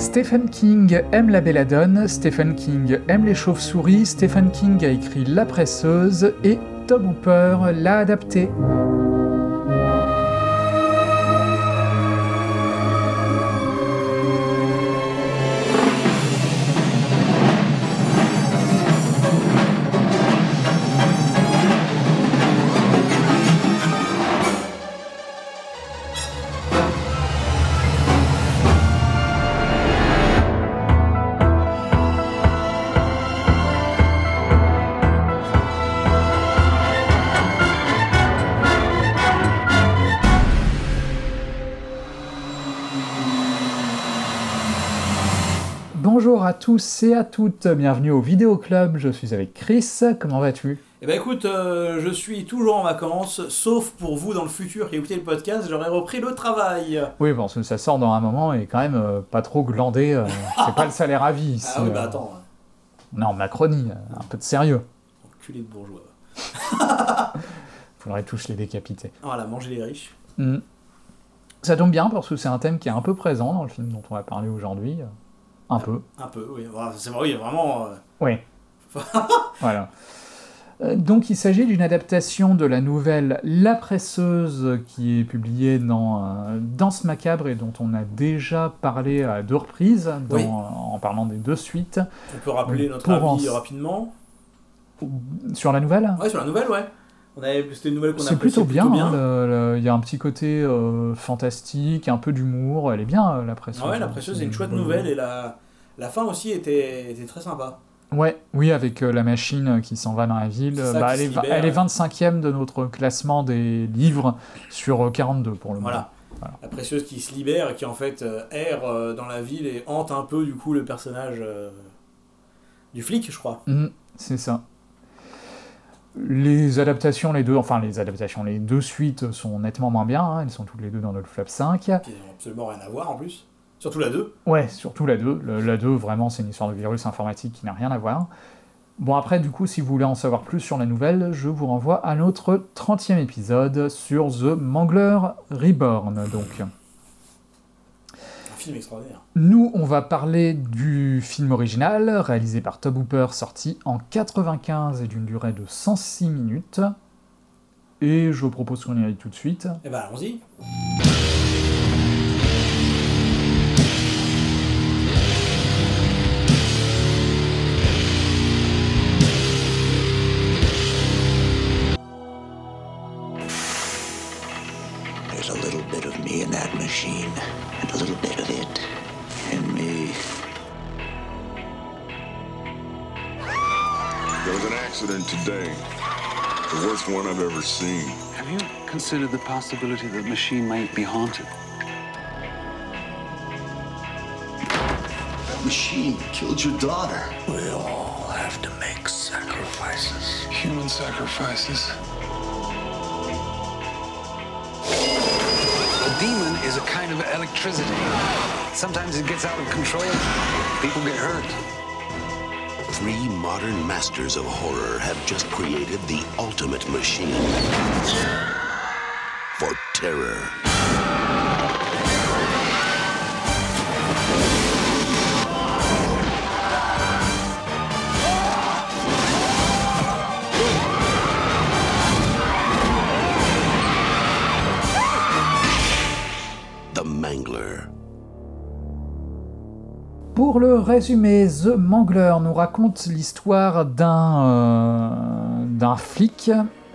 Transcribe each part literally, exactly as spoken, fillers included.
Stephen King aime la belladone, Stephen King aime les chauves-souris, Stephen King a écrit La Presseuse et Tobe Hooper l'a adapté. Bonjour à tous et à toutes, bienvenue au Vidéo Club, je suis avec Chris, comment vas-tu ? Eh ben écoute, euh, je suis toujours en vacances, sauf pour vous dans le futur qui écoutez le podcast, j'aurais repris le travail. Oui, bon, ça sort dans un moment et quand même euh, pas trop glandé, euh, c'est pas le salaire à vie ici. Ah oui, bah euh, attends. On est en Macronie, un peu de sérieux. Enculé de bourgeois. Faudrait tous les décapiter. Voilà, manger les riches. Mm. Ça tombe bien parce que c'est un thème qui est un peu présent dans le film dont on va parler aujourd'hui. Un peu. Un peu, oui. C'est vrai, oui, vraiment... Euh... Oui. Voilà. Euh, donc il s'agit d'une adaptation de la nouvelle La Presseuse qui est publiée dans euh, Danse Macabre et dont on a déjà parlé à deux reprises dans, oui. en parlant des deux suites. On peut rappeler Donc, notre avis en... rapidement. Sur la nouvelle ? Ouais, sur la nouvelle, ouais. On avait... C'était une nouvelle qu'on a C'est plutôt bien, bien. Hein, le, le, il y a un petit côté euh, fantastique, un peu d'humour, elle est bien euh, La Presseuse. Ah ouais, La Presseuse, c'est une chouette nouvelle et la, la fin aussi était, était très sympa. Ouais, oui, avec euh, la machine qui s'en va dans la ville. Bah, elle, est, libère, elle est vingt-cinquième de notre classement des livres sur quarante-deux pour le moment. Voilà. Voilà. La Presseuse qui se libère et qui en fait euh, erre euh, dans la ville et hante un peu du coup le personnage euh, du flic, je crois. Mmh, c'est ça. Les adaptations, les deux, enfin les adaptations, les deux suites sont nettement moins bien, hein, elles sont toutes les deux dans notre flop cinq. Qui n'ont absolument rien à voir en plus, surtout la deux. Ouais, surtout la deux. Le, la deux, vraiment, c'est une histoire de virus informatique qui n'a rien à voir. Bon, après, du coup, si vous voulez en savoir plus sur la nouvelle, je vous renvoie à notre trentième épisode sur The Mangler Reborn, donc. Film extraordinaire. Nous, on va parler du film original, réalisé par Tobe Hooper, sorti en quatre-vingt-quinze et d'une durée de cent six minutes. Et je propose qu'on y aille tout de suite. Eh ben, allons-y. There's a little bit of me in that machine, and a little bit of it in me. There was an accident today, the worst one I've ever seen. Have you considered the possibility that the machine might be haunted? That machine killed your daughter. We all have to make sacrifices. Human sacrifices. A demon is a kind of electricity. Sometimes it gets out of control. People get hurt. Three modern masters of horror have just created the ultimate machine for terror. The Mangler. Pour le résumé, The Mangler nous raconte l'histoire d'un euh, d'un flic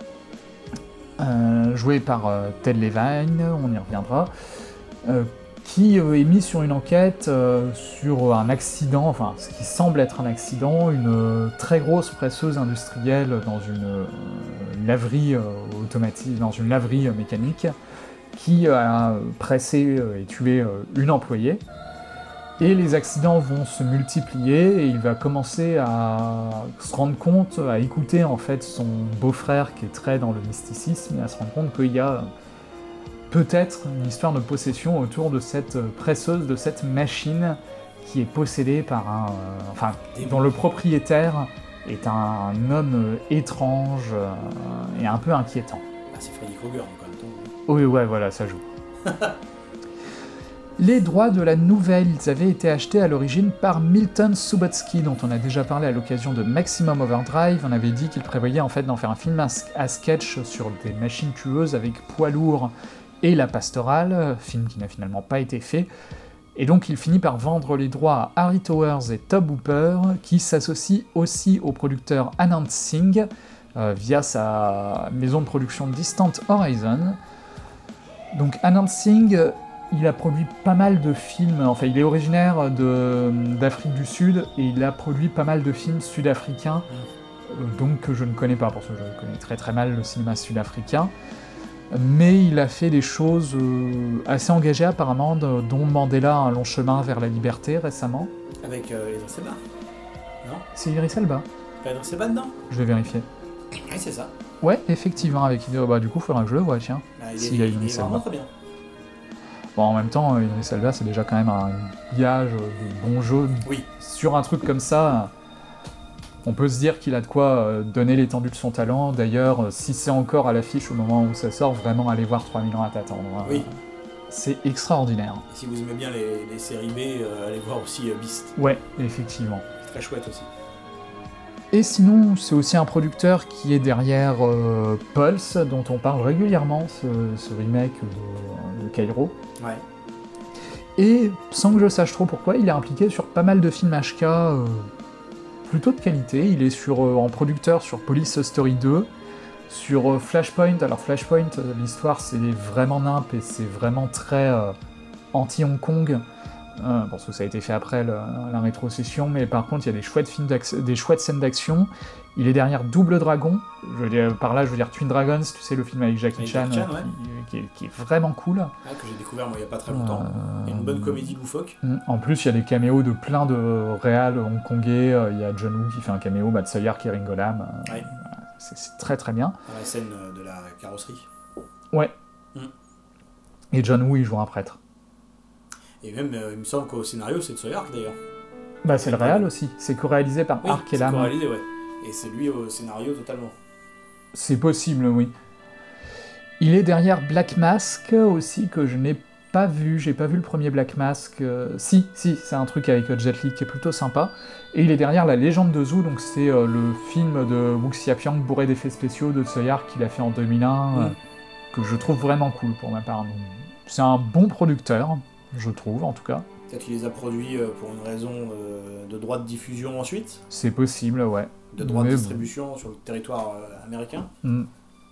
euh, joué par euh, Ted Levine, on y reviendra, euh, qui euh, est mis sur une enquête euh, sur un accident, enfin ce qui semble être un accident, une euh, très grosse presseuse industrielle dans une euh, laverie euh, automatique, dans une laverie euh, mécanique, qui a pressé euh, et tué euh, une employée. Et les accidents vont se multiplier et il va commencer à se rendre compte, à écouter en fait son beau-frère qui est très dans le mysticisme et à se rendre compte qu'il y a peut-être une histoire de possession autour de cette presseuse, de cette machine qui est possédée par un... Euh, enfin, dont le propriétaire est un, un homme étrange euh, et un peu inquiétant. Ah, c'est Freddy Krueger, donc en même temps. Oui, ouais, voilà, ça joue. Les droits de la nouvelle, ils avaient été achetés à l'origine par Milton Subotsky, dont on a déjà parlé à l'occasion de Maximum Overdrive. On avait dit qu'il prévoyait en fait d'en faire un film à sketch sur des machines tueuses avec Poids Lourd et La Pastorale, film qui n'a finalement pas été fait. Et donc il finit par vendre les droits à Harry Towers et Tobe Hooper, qui s'associe aussi au producteur Anand Singh, euh, via sa maison de production Distant Horizon. Donc Anand Singh, il a produit pas mal de films, enfin il est originaire de, d'Afrique du Sud, et il a produit pas mal de films sud-africains, euh, donc que je ne connais pas, parce que je connais très très mal le cinéma sud-africain, mais il a fait des choses euh, assez engagées apparemment, de, dont Mandela, un long chemin vers la liberté récemment. Avec euh, Idris Elba. Non ? C'est Idris Elba. Pas Idris Elba dedans ? Je vais vérifier. Oui, c'est ça. Ouais, effectivement, avec Idris Elba, bah, du coup il faudra que je le voie, tiens. Bah, il, si est, y a il, il est vraiment très bien. Bon, en même temps, Idris Elba, c'est déjà quand même un gage de bon jeu. Oui. Sur un truc comme ça, on peut se dire qu'il a de quoi donner l'étendue de son talent. D'ailleurs, si c'est encore à l'affiche au moment où ça sort, vraiment allez voir trois mille ans à t'attendre. Oui. C'est extraordinaire. Et si vous aimez bien les, les séries B, euh, allez voir aussi euh, Beast. Ouais, effectivement. Très chouette aussi. Et sinon, c'est aussi un producteur qui est derrière euh, Pulse, dont on parle régulièrement, ce, ce remake de, de Cairo. Ouais. Et sans que je sache trop pourquoi, il est impliqué sur pas mal de films H K euh, plutôt de qualité. Il est sur, euh, en producteur sur Police Story deux, sur euh, Flashpoint. Alors Flashpoint, euh, l'histoire c'est vraiment nimp et c'est vraiment très euh, anti-Hong Kong. Euh, parce que ça a été fait après le, la rétrocession, mais par contre il y a des chouettes, films des chouettes scènes d'action. Il est derrière Double Dragon, je veux dire, par là je veux dire Twin Dragons, tu sais le film avec Jackie avec Chan, Chan ouais. qui, qui, est, qui est vraiment cool. Ouais, que j'ai découvert moi il n'y a pas très longtemps. Euh... Il y a une bonne comédie loufoque. En plus il y a des caméos de plein de réals hongkongais, il y a John Woo qui fait un caméo, Matt Sawyer qui est Ringo Lam, ouais. c'est, c'est très très bien. Dans la scène de la carrosserie. Ouais. Mm. Et John Woo il joue un prêtre. Et même, euh, il me semble qu'au scénario, c'est de Sawyer d'ailleurs. Bah, c'est le réal aussi. C'est co-réalisé par oui, Ark et Lam. C'est co-réalisé, ouais. Et c'est lui au scénario totalement. C'est possible, oui. Il est derrière Black Mask aussi, que je n'ai pas vu. J'ai pas vu le premier Black Mask. Euh, si, si, c'est un truc avec Jet Li qui est plutôt sympa. Et il est derrière La Légende de Zhou, donc c'est euh, le film de Wu Xiapiang bourré d'effets spéciaux de Sawyer qu'il a fait en deux mille un, mm. euh, que je trouve vraiment cool pour ma part. C'est un bon producteur. Je trouve, en tout cas. Peut-être qu'il les a produits pour une raison euh, de droit de diffusion ensuite. C'est possible, ouais. De droit Mais de distribution bon. Sur le territoire euh, américain. Mm.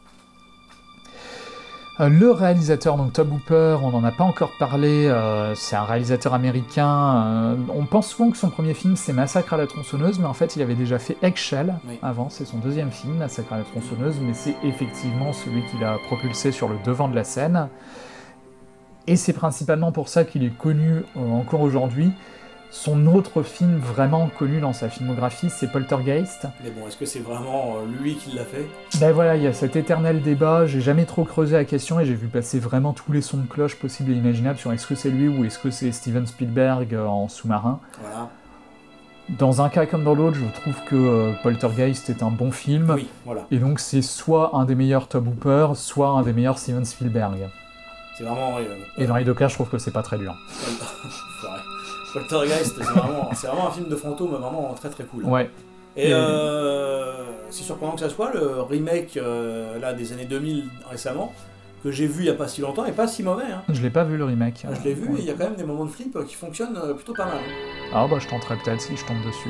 Euh, le réalisateur, donc Tobe Hooper, on n'en a pas encore parlé, euh, c'est un réalisateur américain. Euh, on pense souvent que son premier film c'est Massacre à la tronçonneuse, mais en fait il avait déjà fait Eggshell oui. avant, c'est son deuxième film, Massacre à la tronçonneuse, mais c'est effectivement celui qui l'a propulsé sur le devant de la scène. Et c'est principalement pour ça qu'il est connu euh, encore aujourd'hui. Son autre film vraiment connu dans sa filmographie, c'est Poltergeist. Mais bon, est-ce que c'est vraiment euh, lui qui l'a fait ? Ben voilà, il y a cet éternel débat, j'ai jamais trop creusé la question et j'ai vu passer vraiment tous les sons de cloche possibles et imaginables sur est-ce que c'est lui ou est-ce que c'est Steven Spielberg euh, en sous-marin. Voilà. Dans un cas comme dans l'autre, je trouve que euh, Poltergeist est un bon film. Oui, voilà. Et donc c'est soit un des meilleurs Tobe Hooper, soit un des meilleurs Steven Spielberg. C'est vraiment... Euh, et dans les deux cas, je trouve que c'est pas très dur. Poltergeist, c'est vraiment, c'est vraiment un film de fantôme vraiment très très cool. Ouais. Et, et... Euh, c'est surprenant que ça soit, le remake euh, là, des années deux mille récemment, que j'ai vu il n'y a pas si longtemps, et pas si mauvais. Hein. Je l'ai pas vu le remake. Je l'ai vu et il y a quand même des moments de flip qui fonctionnent plutôt pas mal. Ah bah je tenterai peut-être si je tombe dessus.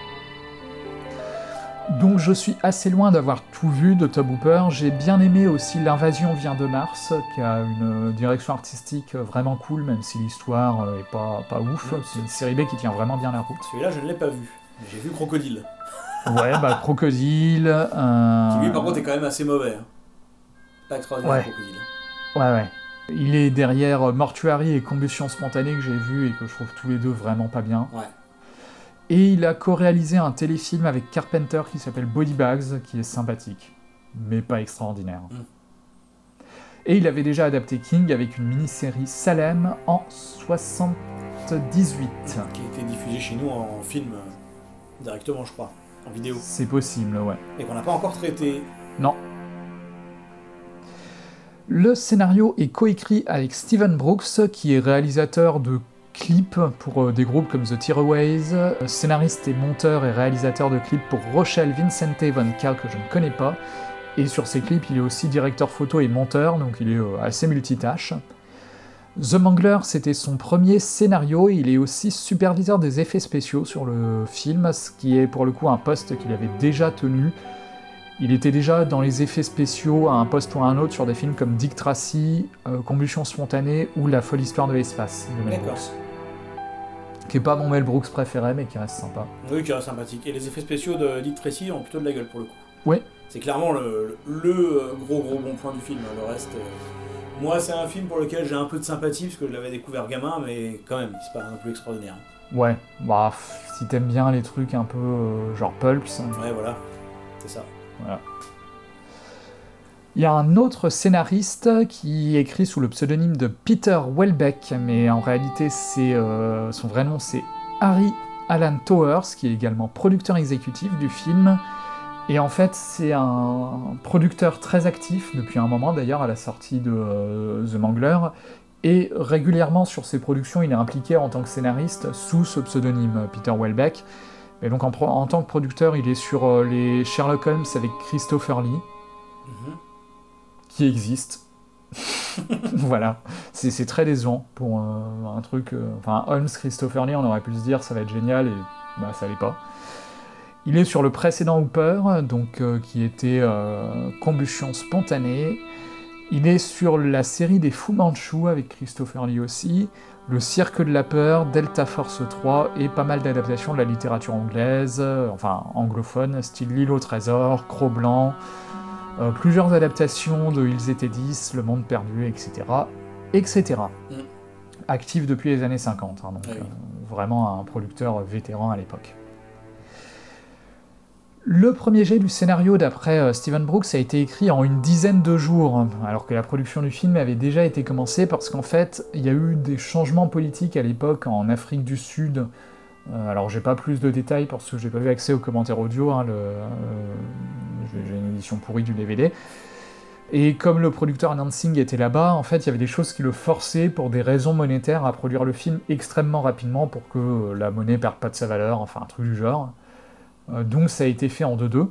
Donc je suis assez loin d'avoir tout vu de Tobe Hooper. J'ai bien aimé aussi L'Invasion vient de Mars, qui a une direction artistique vraiment cool, même si l'histoire est pas, pas ouf. Mmh. C'est une série B qui tient vraiment bien la route. Celui-là, je ne l'ai pas vu, mais j'ai vu Crocodile. Ouais, bah Crocodile... Euh... Qui lui, par contre, est quand même assez mauvais. Hein. Pas extraordinaire, ouais. Crocodile. Ouais, ouais. Il est derrière Mortuary et Combustion Spontanée, que j'ai vu et que je trouve tous les deux vraiment pas bien. Ouais. Et il a co-réalisé un téléfilm avec Carpenter qui s'appelle Body Bags, qui est sympathique, mais pas extraordinaire. Mm. Et il avait déjà adapté King avec une mini-série Salem en soixante-dix-huit. Qui a été diffusée chez nous en film euh, directement, je crois, en vidéo. C'est possible, ouais. Et qu'on n'a pas encore traité. Non. Le scénario est coécrit avec Steven Brooks, qui est réalisateur de clips pour euh, des groupes comme The Tearaways, euh, scénariste et monteur et réalisateur de clips pour Rochelle Vincente Von K, que je ne connais pas, et sur ses clips il est aussi directeur photo et monteur, donc il est euh, assez multitâche. The Mangler, c'était son premier scénario, et il est aussi superviseur des effets spéciaux sur le film, ce qui est pour le coup un poste qu'il avait déjà tenu. Il était déjà dans les effets spéciaux à un poste ou à un autre sur des films comme Dick Tracy, euh, Combustion spontanée ou La folle histoire de l'espace de Mel Brooks. Qui est pas mon Mel Brooks préféré, mais qui reste sympa. Oui, qui reste sympathique. Et les effets spéciaux de Dick Tracy ont plutôt de la gueule pour le coup. Ouais. C'est clairement le, le gros gros bon point du film. Le reste, euh... moi c'est un film pour lequel j'ai un peu de sympathie parce que je l'avais découvert gamin, mais quand même, c'est pas non plus extraordinaire. Ouais, bah si t'aimes bien les trucs un peu euh, genre Pulps. Ouais, voilà, c'est ça. Voilà. Il y a un autre scénariste qui écrit sous le pseudonyme de Peter Welbeck, mais en réalité c'est, euh, son vrai nom c'est Harry Alan Towers, qui est également producteur exécutif du film. Et en fait c'est un producteur très actif depuis un moment d'ailleurs à la sortie de euh, The Mangler, et régulièrement sur ses productions il est impliqué en tant que scénariste sous ce pseudonyme Peter Welbeck. Et donc en, pro- en tant que producteur, il est sur euh, les Sherlock Holmes avec Christopher Lee, mm-hmm. qui existe. Voilà, c'est, c'est très décevant pour euh, un truc... Euh, enfin, Holmes, Christopher Lee, on aurait pu se dire ça va être génial, et bah ça l'est pas. Il est sur le précédent Hooper, donc, euh, qui était euh, Combustion spontanée. Il est sur la série des Fu Manchu avec Christopher Lee aussi, Le Cirque de la Peur, Delta Force trois, et pas mal d'adaptations de la littérature anglaise, euh, enfin anglophone, style L'île au trésor, Cro-Blanc, euh, plusieurs adaptations de Ils étaient dix, Le Monde perdu, et cetera, et cetera. Mm. Actif depuis les années cinquante, hein, donc oui. euh, vraiment un producteur vétéran à l'époque. Le premier jet du scénario d'après euh, Steven Brooks a été écrit en une dizaine de jours, alors que la production du film avait déjà été commencée parce qu'en fait, il y a eu des changements politiques à l'époque en Afrique du Sud. Euh, alors j'ai pas plus de détails parce que j'ai pas eu accès aux commentaires audio, hein, le, euh, j'ai, j'ai une édition pourrie du D V D. Et comme le producteur Nansing était là-bas, en fait, il y avait des choses qui le forçaient pour des raisons monétaires à produire le film extrêmement rapidement pour que la monnaie perde pas de sa valeur, enfin un truc du genre. Donc ça a été fait en deux deux.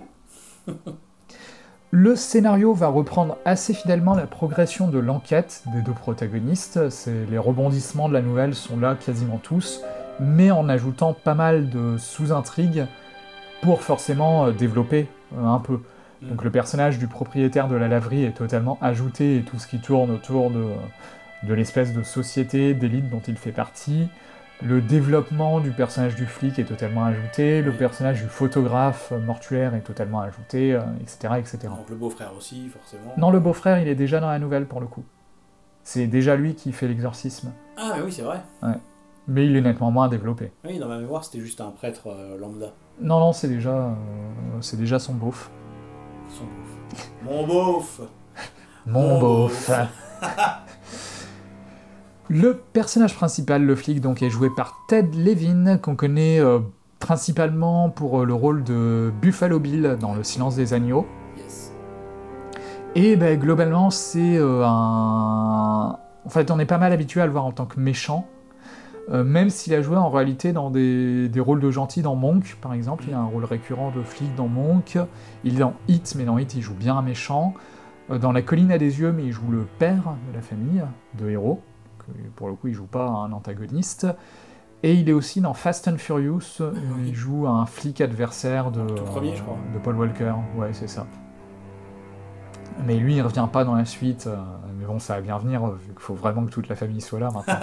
Le scénario va reprendre assez fidèlement la progression de l'enquête des deux protagonistes. C'est, les rebondissements de la nouvelle sont là quasiment tous, mais en ajoutant pas mal de sous-intrigues pour forcément développer un peu. Donc le personnage du propriétaire de la laverie est totalement ajouté, et tout ce qui tourne autour de, de l'espèce de société d'élite dont il fait partie. Le développement du personnage du flic est totalement ajouté, le personnage du photographe mortuaire est totalement ajouté, euh, et cetera, et cetera. Donc le beau-frère aussi, forcément. Non, le beau-frère, il est déjà dans la nouvelle, pour le coup. C'est déjà lui qui fait l'exorcisme. Ah, mais oui, c'est vrai. Ouais. Mais il est nettement moins développé. Oui, dans ma mémoire, c'était juste un prêtre euh, lambda. Non, non, c'est déjà, euh, c'est déjà son beauf. Son beauf. Mon beauf Mon, Mon beauf, beauf. Le personnage principal, le flic, donc, est joué par Ted Levin, qu'on connaît euh, principalement pour euh, le rôle de Buffalo Bill dans Le Silence des Agneaux. Yes. Et ben, globalement, c'est euh, un... En fait, on est pas mal habitué à le voir en tant que méchant, euh, même s'il a joué en réalité dans des, des rôles de gentil dans Monk, par exemple. Il a un rôle récurrent de flic dans Monk. Il est dans Hit, mais dans Hit, il joue bien un méchant. Euh, dans La Colline à des yeux, mais il joue le père de la famille, de héros. Pour le coup, il joue pas un antagoniste. Et il est aussi dans Fast and Furious, où il joue un flic adversaire de, tout premier, je crois. de Paul Walker. Ouais, c'est ça. Mais lui, il revient pas dans la suite. Mais bon, ça va bien venir, vu qu'il faut vraiment que toute la famille soit là maintenant.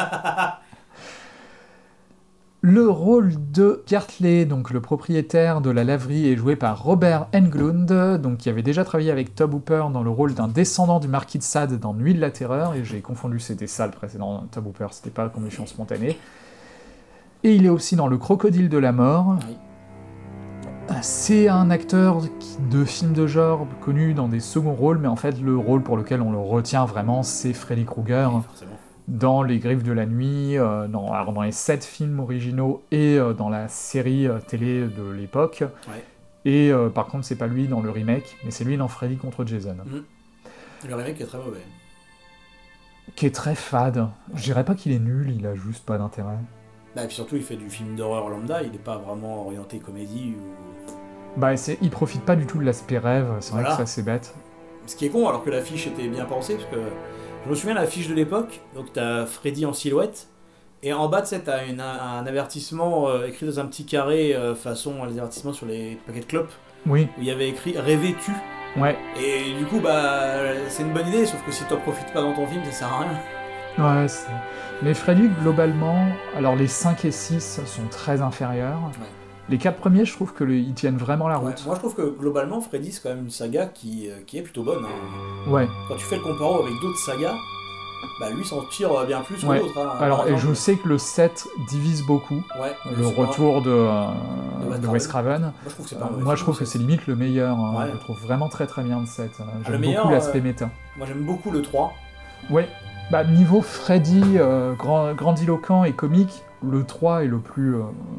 Le rôle de Gartley, donc le propriétaire de la laverie, est joué par Robert Englund, donc qui avait déjà travaillé avec Tobe Hooper dans le rôle d'un descendant du marquis de Sade dans Nuit de la Terreur, et j'ai confondu, c'était ça le précédent Tobe Hooper, c'était pas Combustion spontanée. Et il est aussi dans Le Crocodile de la Mort. Oui. C'est un acteur de film de genre connu dans des seconds rôles, mais en fait le rôle pour lequel on le retient vraiment, c'est Freddy Krueger. Oui, forcément. Dans Les Griffes de la Nuit, euh, dans, alors dans les sept films originaux et euh, dans la série euh, télé de l'époque. Ouais. Et euh, par contre, c'est pas lui dans le remake, mais c'est lui dans Freddy contre Jason. Mmh. Le remake est très mauvais. qui est très fade. Je dirais pas qu'il est nul, il a juste pas d'intérêt. Bah, et puis surtout, il fait du film d'horreur lambda, il n'est pas vraiment orienté comédie ou... Bah, c'est, il profite pas du tout de l'aspect rêve, c'est Voilà. vrai que ça c'est bête. Ce qui est con, alors que l'affiche était bien pensée, parce que je me souviens de l'affiche de l'époque, donc t'as Freddy en silhouette, et en bas, tu sais, t'as une, un avertissement euh, écrit dans un petit carré, euh, façon les avertissements sur les paquets de clopes, Oui, où il y avait écrit « Rêvais-tu » ouais, Et du coup, bah, c'est une bonne idée, sauf que si t'en profites pas dans ton film, ça sert à rien. ouais, c'est... Mais Freddy, globalement, alors les cinq et six sont très inférieurs. Ouais. Les quatre premiers, je trouve qu'ils tiennent vraiment la Ouais, route. moi, je trouve que globalement, Freddy, c'est quand même une saga qui, euh, qui est plutôt bonne. Hein. Ouais. Quand tu fais le comparo avec d'autres sagas, bah lui s'en tire bien plus Ouais. que d'autres. Hein. Alors, Par et exemple, je sais que le sept divise beaucoup. ouais, Le c'est pas- retour de, euh, De Wes de Wes Craven. Moi, je trouve que c'est pas Euh, un mauvais moi, je film, trouve que c'est limite le meilleur. hein. Ouais. Je le trouve vraiment très très bien le sept. J'aime le beaucoup meilleur, l'aspect euh, méta. Moi, j'aime beaucoup le trois. Ouais. Bah, niveau Freddy, euh, grand, grandiloquent et comique, le trois est le plus... euh,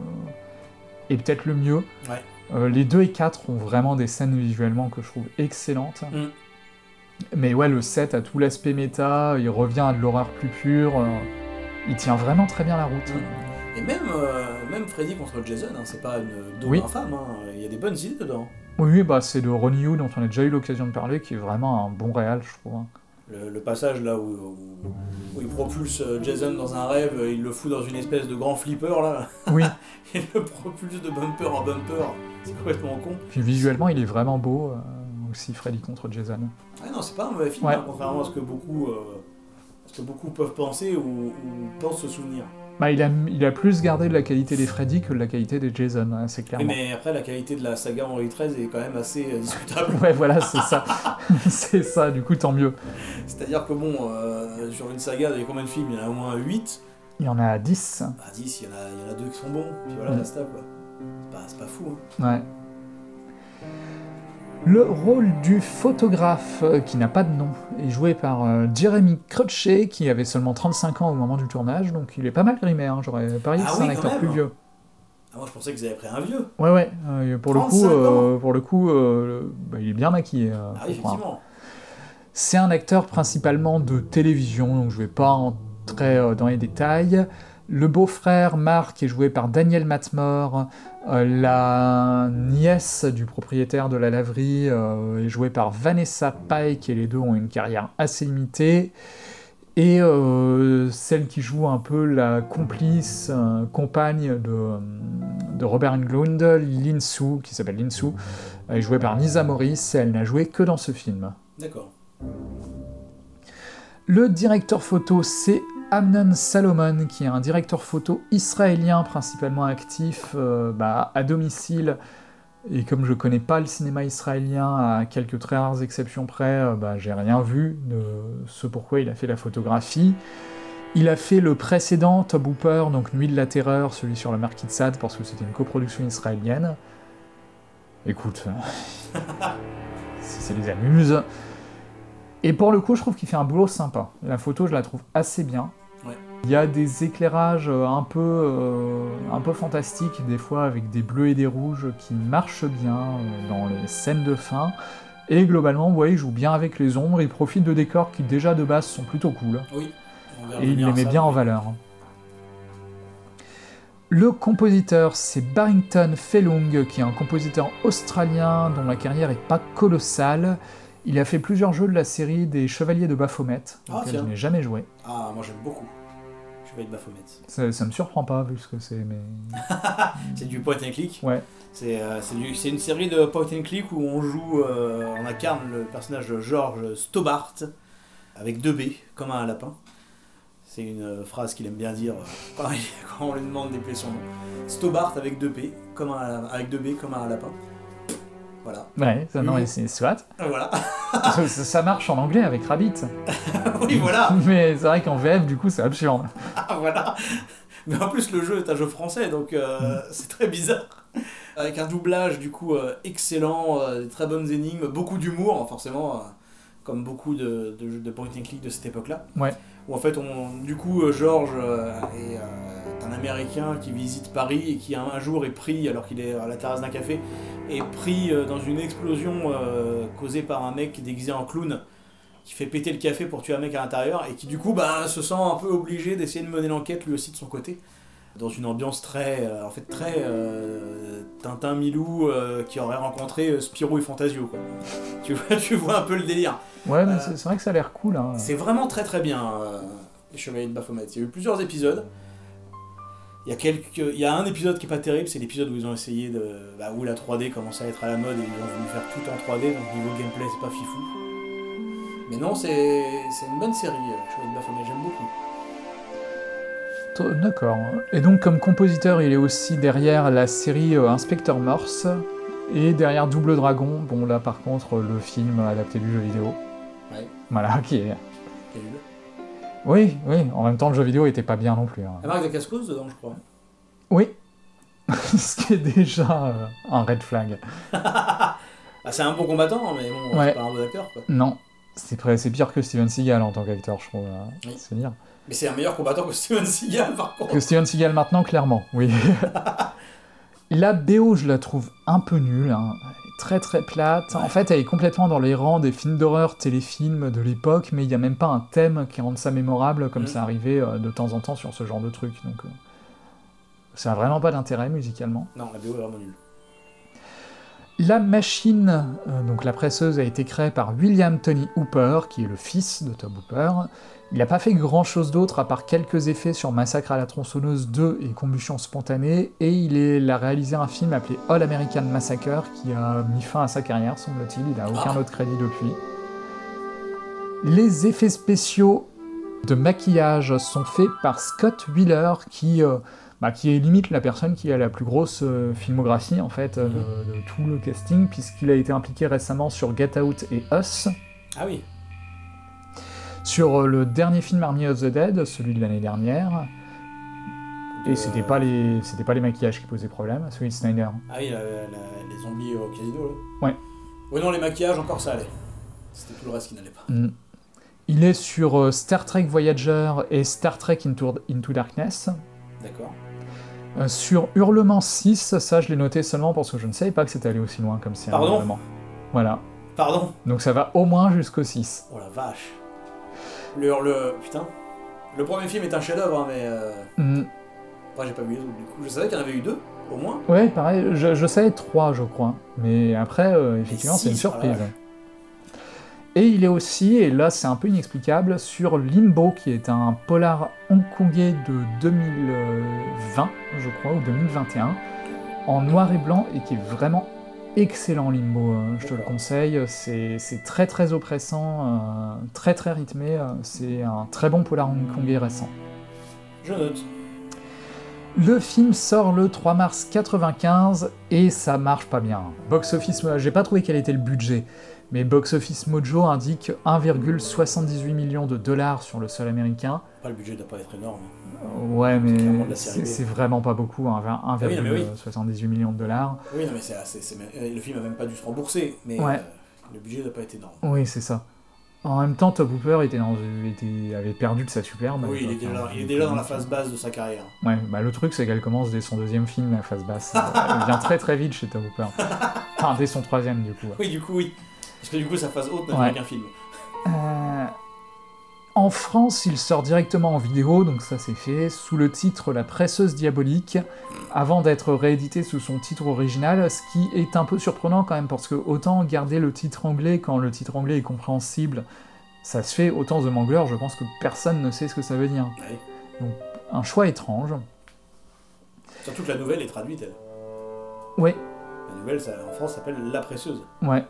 est peut-être le mieux. Ouais. Euh, les deux et quatre ont vraiment des scènes visuellement que je trouve excellentes. Mm. Mais ouais, le sept a tout l'aspect méta, il revient à de l'horreur plus pure. euh, il tient vraiment très bien la route. Et même, euh, même Freddy contre Jason, hein, c'est pas une daube Oui. infâme, hein. Il y a des bonnes idées dedans. Oui, bah c'est de Ronnie Yu dont on a déjà eu l'occasion de parler, qui est vraiment un bon réal, je trouve. hein. Le, le passage là où, où, où il propulse euh, Jason dans un rêve, il le fout dans une espèce de grand flipper là, Oui, il le propulse de bumper en bumper, c'est complètement con. puis visuellement il est vraiment beau, euh, aussi Freddy contre Jason. Ah non, c'est pas un mauvais film, Ouais. hein, contrairement à ce que beaucoup, euh, à ce que beaucoup peuvent penser ou, ou pensent se souvenir. Bah il a, il a plus gardé de la qualité des Freddy que de la qualité des Jason, hein, c'est Oui, clairement. mais après, la qualité de la saga Henri treize est quand même assez euh, discutable. Ouais, voilà, c'est ça. c'est ça, du coup, tant mieux. C'est-à-dire que bon, euh, sur une saga, il y a combien de films? Il y en a au moins huit. Il y en a dix. Bah dix, il y en a, il y en a deux qui sont bons, puis voilà, Mm. basta quoi. C'est pas, c'est pas fou, hein. Ouais. Le rôle du photographe, euh, qui n'a pas de nom, est joué par euh, Jeremy Crutcher, qui avait seulement trente-cinq ans au moment du tournage, donc il est pas mal grimé, hein. J'aurais parié Ah que c'est oui, un quand acteur même. plus vieux. Ah, moi je pensais qu'ils avaient pris un vieux. Ouais, ouais, euh, pour, le coup, trente-cinq euh, pour le coup, euh, bah, il est bien maquillé. euh, Ah oui, faut croire. effectivement. C'est un acteur principalement de télévision, donc je vais pas entrer euh, dans les détails. Le beau-frère, Mark, est joué par Daniel Matmore. Euh, la nièce du propriétaire de la laverie euh, est jouée par Vanessa Pike, et les deux ont une carrière assez limitée. Et euh, celle qui joue un peu la complice, euh, compagne de, de Robert Englund, Lin Soo, qui s'appelle Lin Soo, est jouée par Nisa Morris, et elle n'a joué que dans ce film. D'accord. Le directeur photo, c'est Amnon Salomon, qui est un directeur photo israélien principalement actif euh, bah, à domicile. Et comme je connais pas le cinéma israélien, à quelques très rares exceptions près, euh, bah, j'ai rien vu de ce pourquoi il a fait la photographie. Il a fait le précédent Top Hooper, donc Nuit de la Terreur, celui sur le Marquis de Sade, parce que c'était une coproduction israélienne. Écoute, si ça les amuse. Et pour le coup, je trouve qu'il fait un boulot sympa. La photo, je la trouve assez bien. Ouais. Il y a des éclairages un peu, euh, un peu fantastiques, des fois avec des bleus et des rouges, qui marchent bien euh, dans les scènes de fin. Et globalement, ouais, il joue bien avec les ombres, il profite de décors qui déjà de base sont plutôt cool. Oui. On va Et il revenir les à met ça, bien en mais- valeur. Le compositeur, c'est Barrington Fellung, qui est un compositeur australien dont la carrière est pas colossale. Il a fait plusieurs jeux de la série des Chevaliers de Baphomet, Ah, auquel tiens. je n'ai jamais joué. Ah, moi j'aime beaucoup. Je vais être Baphomet. Ça, ça me surprend pas, vu ce que c'est, mais... C'est du point and click. Ouais. C'est euh, c'est du- c'est une série de point and click où on joue, euh, on incarne le personnage de George Stobart avec deux B, comme un lapin. C'est une euh, phrase qu'il aime bien dire euh, quand, il- quand on lui demande d'épeler son nom. Stobart avec deux P, comme un, avec deux B, comme un lapin. Voilà. Ouais, ça, non, Mhm. mais c'est soit. Voilà. ça, ça marche en anglais avec Rabbit. Oui, voilà. Mais c'est vrai qu'en V F, du coup, c'est absurde. Ah, voilà. Mais en plus, le jeu est un jeu français, donc euh, c'est très bizarre. Avec un doublage, du coup, euh, excellent, euh, des très bonnes énigmes, beaucoup d'humour, forcément, euh, comme beaucoup de, de jeux de point and click de cette époque-là. Ouais. Où en fait, on, du coup, euh, George euh, est, euh, est un Américain qui visite Paris et qui un, un jour est pris, alors qu'il est à la terrasse d'un café, est pris euh, dans une explosion euh, causée par un mec déguisé en clown qui fait péter le café pour tuer un mec à l'intérieur, et qui du coup bah, se sent un peu obligé d'essayer de mener l'enquête lui aussi de son côté, dans une ambiance très, euh, en fait très euh, Tintin Milou euh, qui aurait rencontré euh, Spirou et Fantasio, quoi. tu, vois, tu vois un peu le délire. Ouais, mais Euh, c'est, c'est vrai que ça a l'air cool. Hein. C'est vraiment très très bien, euh, les Chevaliers de Baphomet. Il y a eu plusieurs épisodes. Il y a quelques, il y a un épisode qui est pas terrible, c'est l'épisode où ils ont essayé de, bah, où la trois D commençait à être à la mode et ils ont voulu faire tout en trois D, donc niveau gameplay c'est pas fifou. Mais non, c'est, c'est une bonne série, euh, Chevaliers de Baphomet, j'aime beaucoup. D'accord. Et donc, comme compositeur, il est aussi derrière la série euh, Inspecteur Morse et derrière Double Dragon. Bon, là, par contre, le film adapté du jeu vidéo. Ouais. Voilà, qui est... Quel est le- Oui, oui. En même temps, le jeu vidéo était pas bien non plus. Hein. La marque de Cascos dedans, je crois. Oui. Ce qui est déjà euh, un red flag. Ah, c'est un bon combattant, mais bon, Ouais. c'est pas un bon acteur, quoi. Non. C'est, pré- c'est pire que Steven Seagal en tant qu'acteur, je trouve. Hein. Oui. C'est dire. Mais c'est un meilleur combattant que Steven Seagal, par contre. Que Steven Seagal maintenant, clairement, oui. La B O, je la trouve un peu nulle, hein. Elle est très très plate. En fait, elle est complètement dans les rangs des films d'horreur, téléfilms de l'époque, mais il n'y a même pas un thème qui rende ça mémorable, comme Mm. ça arrivait euh, de temps en temps sur ce genre de truc. Donc, euh, ça n'a vraiment pas d'intérêt musicalement. Non, la B O est vraiment nulle. La machine, euh, donc la presseuse, a été créée par William Tony Hooper, qui est le fils de Tobe Hooper. Il n'a pas fait grand-chose d'autre à part quelques effets sur Massacre à la tronçonneuse deux et Combustion spontanée, et il, est, il a réalisé un film appelé All American Massacre, qui a mis fin à sa carrière, semble-t-il. Il n'a aucun Ah. autre crédit depuis. Les effets spéciaux de maquillage sont faits par Scott Wheeler, qui... euh, Bah, qui est limite la personne qui a la plus grosse euh, filmographie en fait euh, de, de tout le casting, puisqu'il a été impliqué récemment sur Get Out et Us, Ah oui. sur euh, le dernier film Army of the Dead, celui de l'année dernière, et Euh, c'était pas les c'était pas les maquillages qui posaient problème, celui de Snyder. Ah oui, la- la- les zombies au casino, là. Ouais. Ouais, non, les maquillages, encore ça allait. C'était tout le reste qui n'allait pas. Mm. Il est sur euh, Star Trek Voyager et Star Trek Into, Into Darkness. D'accord. Euh, sur Hurlement six, ça je l'ai noté seulement parce que je ne savais pas que c'était allé aussi loin comme série. Pardon Hurlement. Voilà. Pardon. Donc ça va au moins jusqu'au six. Oh la vache. Le, le... Putain. Le premier film est un chef-d'œuvre, hein, mais... Euh... Mm. Après, j'ai pas vu les autres, du coup. Je savais qu'il y en avait eu deux, au moins. Ouais, pareil, je, je savais trois, je crois. Mais après, euh, effectivement, c'est une six, oh la surprise. vache. Et il est aussi, et là c'est un peu inexplicable, sur Limbo, qui est un polar hongkongais de deux mille vingt, je crois, ou deux mille vingt et un, en noir et blanc, et qui est vraiment excellent, Limbo, euh, je te le conseille. C'est, c'est très très oppressant, euh, très très rythmé, euh, c'est un très bon polar hongkongais récent. Je note. Le film sort le trois mars quatre-vingt-quinze, et ça marche pas bien. Box Office, j'ai pas trouvé quel était le budget, mais Box Office Mojo indique un virgule soixante-dix-huit millions de dollars sur le sol américain. Pas le budget doit pas être énorme. Ouais, mais clairement de la série c'est, B. c'est vraiment pas beaucoup, hein, un oui, non, mais oui. virgule soixante-dix-huit millions de dollars. Oui, non, mais c'est, c'est, c'est... le film a même pas dû se rembourser, mais Ouais. euh, le budget doit pas être énorme. Oui, c'est ça. En même temps, Tobe Hooper était dans, était, avait perdu de sa superbe. Oui, il est, déjà, il est déjà dans la phase basse de sa carrière. Ouais, bah le truc c'est qu'elle commence dès son deuxième film, la phase basse. Elle vient très très vite chez Tobe Hooper. Enfin, dès son troisième du coup. Ouais. Oui, du coup, oui. Parce que du coup, sa phase haute n'a Ouais. qu'un film. Euh, En France, il sort directement en vidéo, donc ça c'est fait, sous le titre La Presseuse Diabolique, avant d'être réédité sous son titre original, ce qui est un peu surprenant quand même, parce que autant garder le titre anglais quand le titre anglais est compréhensible, ça se fait, autant The Mangler, je pense que personne ne sait ce que ça veut dire. Ouais. Donc, un choix étrange. Surtout que la nouvelle est traduite, elle. Ouais, La nouvelle, ça, en France, s'appelle La Presseuse. ouais.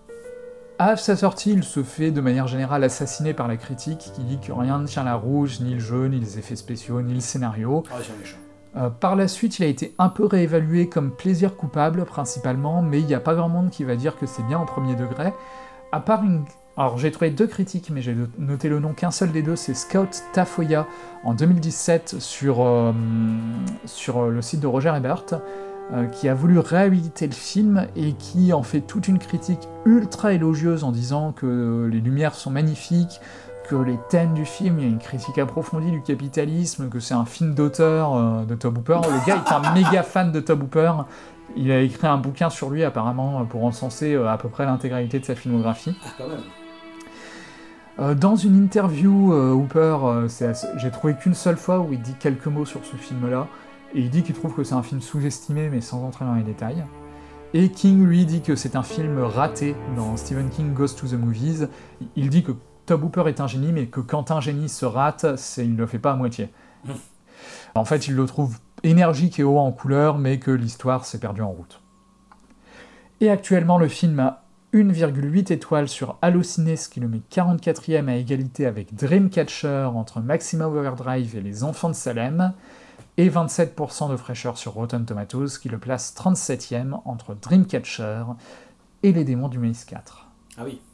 À sa sortie, il se fait de manière générale assassiner par la critique, qui dit que rien ne tient la rouge, ni le jeu, ni les effets spéciaux, ni le scénario. Ah, ils sont méchants. Euh, par la suite, il a été un peu réévalué comme plaisir coupable, principalement, mais il n'y a pas grand monde qui va dire que c'est bien au premier degré. À part une... Alors, j'ai trouvé deux critiques, mais j'ai noté le nom qu'un seul des deux, c'est Scout Tafoya, en deux mille dix-sept, sur, euh, sur le site de Roger Ebert, euh, qui a voulu réhabiliter le film, et qui en fait toute une critique ultra élogieuse en disant que les lumières sont magnifiques, que les thèmes du film, il y a une critique approfondie du capitalisme, que c'est un film d'auteur euh, de Tobe Hooper. Le gars est un méga fan de Tobe Hooper. Il a écrit un bouquin sur lui, apparemment, pour encenser euh, à peu près l'intégralité de sa filmographie. Ah, quand même. Euh, dans une interview, euh, Hooper, euh, c'est assez... j'ai trouvé qu'une seule fois où il dit quelques mots sur ce film-là, et il dit qu'il trouve que c'est un film sous-estimé, mais sans entrer dans les détails. Et King, lui, dit que c'est un film raté dans Stephen King Goes to the Movies. Il dit que Tobe Hooper est un génie, mais que quand un génie se rate, c'est... il ne le fait pas à moitié. Mmh. En fait, il le trouve énergique et haut en couleur, mais que l'histoire s'est perdue en route. Et actuellement, le film a une virgule huit étoiles sur Allociné, ce qui le met quarante-quatrième à égalité avec Dreamcatcher entre Maximum Overdrive et Les Enfants de Salem, et vingt-sept pour cent de fraîcheur sur Rotten Tomatoes, ce qui le place trente-septième entre Dreamcatcher et Les Démons du Maïs quatre. Ah oui.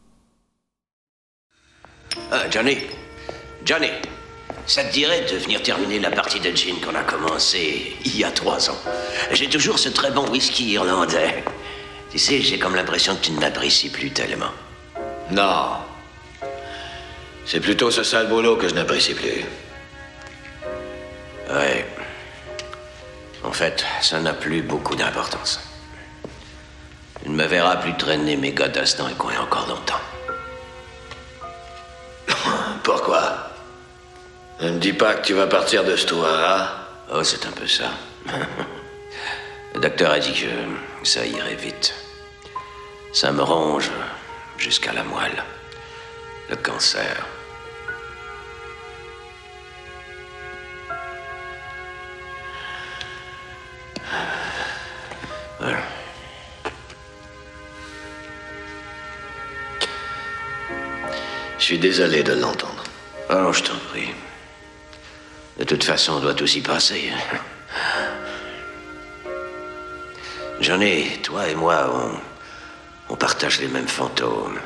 Ah, Johnny, Johnny, ça te dirait de venir terminer la partie de gin qu'on a commencé il y a trois ans? J'ai toujours ce très bon whisky irlandais. Tu sais, j'ai comme l'impression que tu ne m'apprécies plus tellement. Non. C'est plutôt ce sale boulot que je n'apprécie plus. Ouais. En fait, ça n'a plus beaucoup d'importance. Tu ne me verras plus traîner mes godasses dans le coin encore longtemps. Pourquoi? Ne me dis pas que tu vas partir de ce toit, hein? Oh, c'est un peu ça. Le docteur a dit que ça irait vite. Ça me ronge jusqu'à la moelle. Le cancer. Voilà. Je suis désolé de l'entendre. Oh, je t'en prie. De toute façon, on doit tous y passer. Johnny, toi et moi, on, on partage les mêmes fantômes.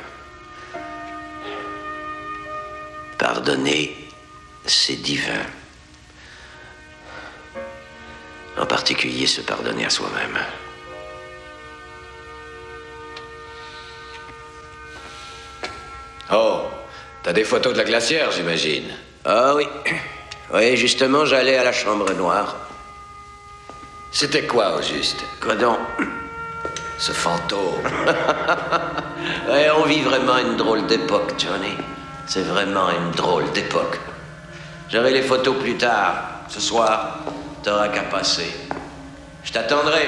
Pardonner, c'est divin. En particulier, se pardonner à soi-même. Oh, t'as des photos de la glacière, j'imagine. Ah oui. Oui, justement, j'allais à la chambre noire. C'était quoi, au juste? Quoi donc? Ce fantôme. Ouais, on vit vraiment une drôle d'époque, Johnny. C'est vraiment une drôle d'époque. J'aurai les photos plus tard. Ce soir, t'auras qu'à passer. Je t'attendrai.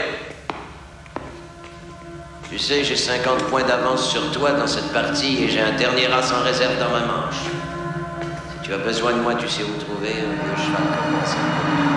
Tu sais, j'ai cinquante points d'avance sur toi dans cette partie et j'ai un dernier as en réserve dans ma manche. Si tu as besoin de moi, tu sais où trouver un cheval comme ça.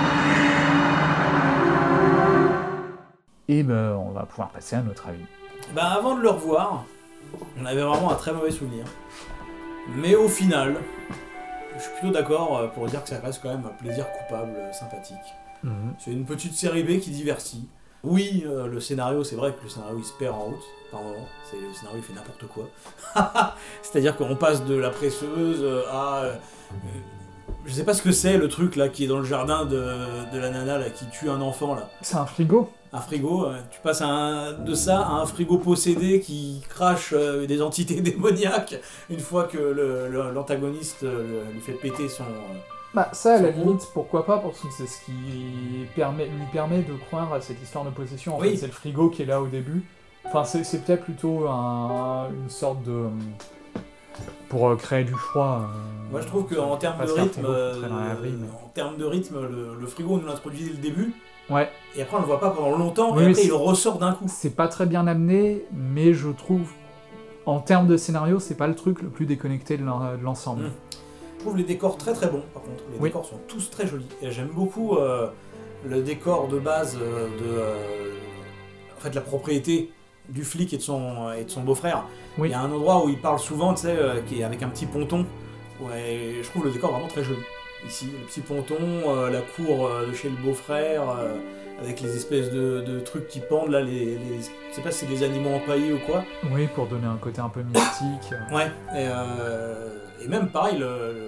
Et ben, on va pouvoir passer à notre avis. Ben, avant de le revoir, on avait vraiment un très mauvais souvenir. Mais au final, je suis plutôt d'accord pour dire que ça reste quand même un plaisir coupable, sympathique. Mmh. C'est une petite série B qui divertit. Oui, euh, le scénario, c'est vrai que le scénario il se perd en route, par moment. C'est, le scénario il fait n'importe quoi. C'est-à-dire qu'on passe de la presseuse à... Euh, je sais pas ce que c'est le truc là qui est dans le jardin de, de la nana là, qui tue un enfant là. C'est un frigo. Un frigo, euh, tu passes à un, de ça à un frigo possédé qui crache euh, des entités démoniaques une fois que le, le, l'antagoniste euh, lui fait péter son... Euh, Bah ça, à la limite, pourquoi pas, parce que c'est ce qui permet, lui permet de croire à cette histoire de possession. En oui. fait, c'est le frigo qui est là au début. Enfin, c'est, c'est peut-être plutôt un, une sorte de... pour euh, créer du froid. Euh, Moi, je trouve qu'en termes de rythme, euh, vie, mais... en termes de rythme, le, le frigo nous l'introduit dès le début. Ouais. Et après, on le voit pas pendant longtemps, oui, et après, il ressort d'un coup. C'est pas très bien amené, mais je trouve, en termes de scénario, c'est pas le truc le plus déconnecté de l'ensemble. Mmh. Je trouve les décors très très bons, par contre. Les oui. décors sont tous très jolis. Et j'aime beaucoup euh, le décor de base euh, de euh, en fait, la propriété du flic et de son, et de son beau-frère. Oui. Il y a un endroit où il parle souvent, tu sais, euh, qui est avec un petit ponton. Ouais, je trouve le décor vraiment très joli. Ici, le petit ponton, euh, la cour euh, de chez le beau-frère, euh, avec les espèces de, de trucs qui pendent, là, les, les... je sais pas si c'est des animaux empaillés ou quoi. Oui, pour donner un côté un peu mystique. Ouais, et, euh, et même pareil, le, le,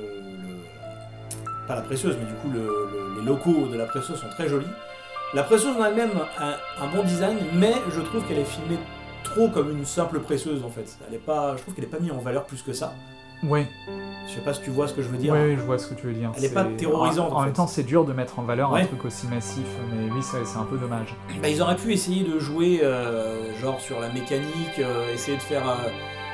le... pas la presseuse, mais du coup, le, le, les locaux de la presseuse sont très jolis. La presseuse en elle-même a un bon design, mais je trouve qu'elle est filmée trop comme une simple presseuse, en fait. Elle est pas, je trouve qu'elle est pas mise en valeur plus que ça. Oui. Je sais pas si tu vois ce que je veux dire. Oui, je vois ce que tu veux dire. Elle est, est pas terrorisante. En, en, en même temps, c'est dur de mettre en valeur ouais. un truc aussi massif, mais oui, c'est, c'est un peu dommage. Bah, ils auraient pu essayer de jouer euh, genre sur la mécanique, euh, essayer de faire euh,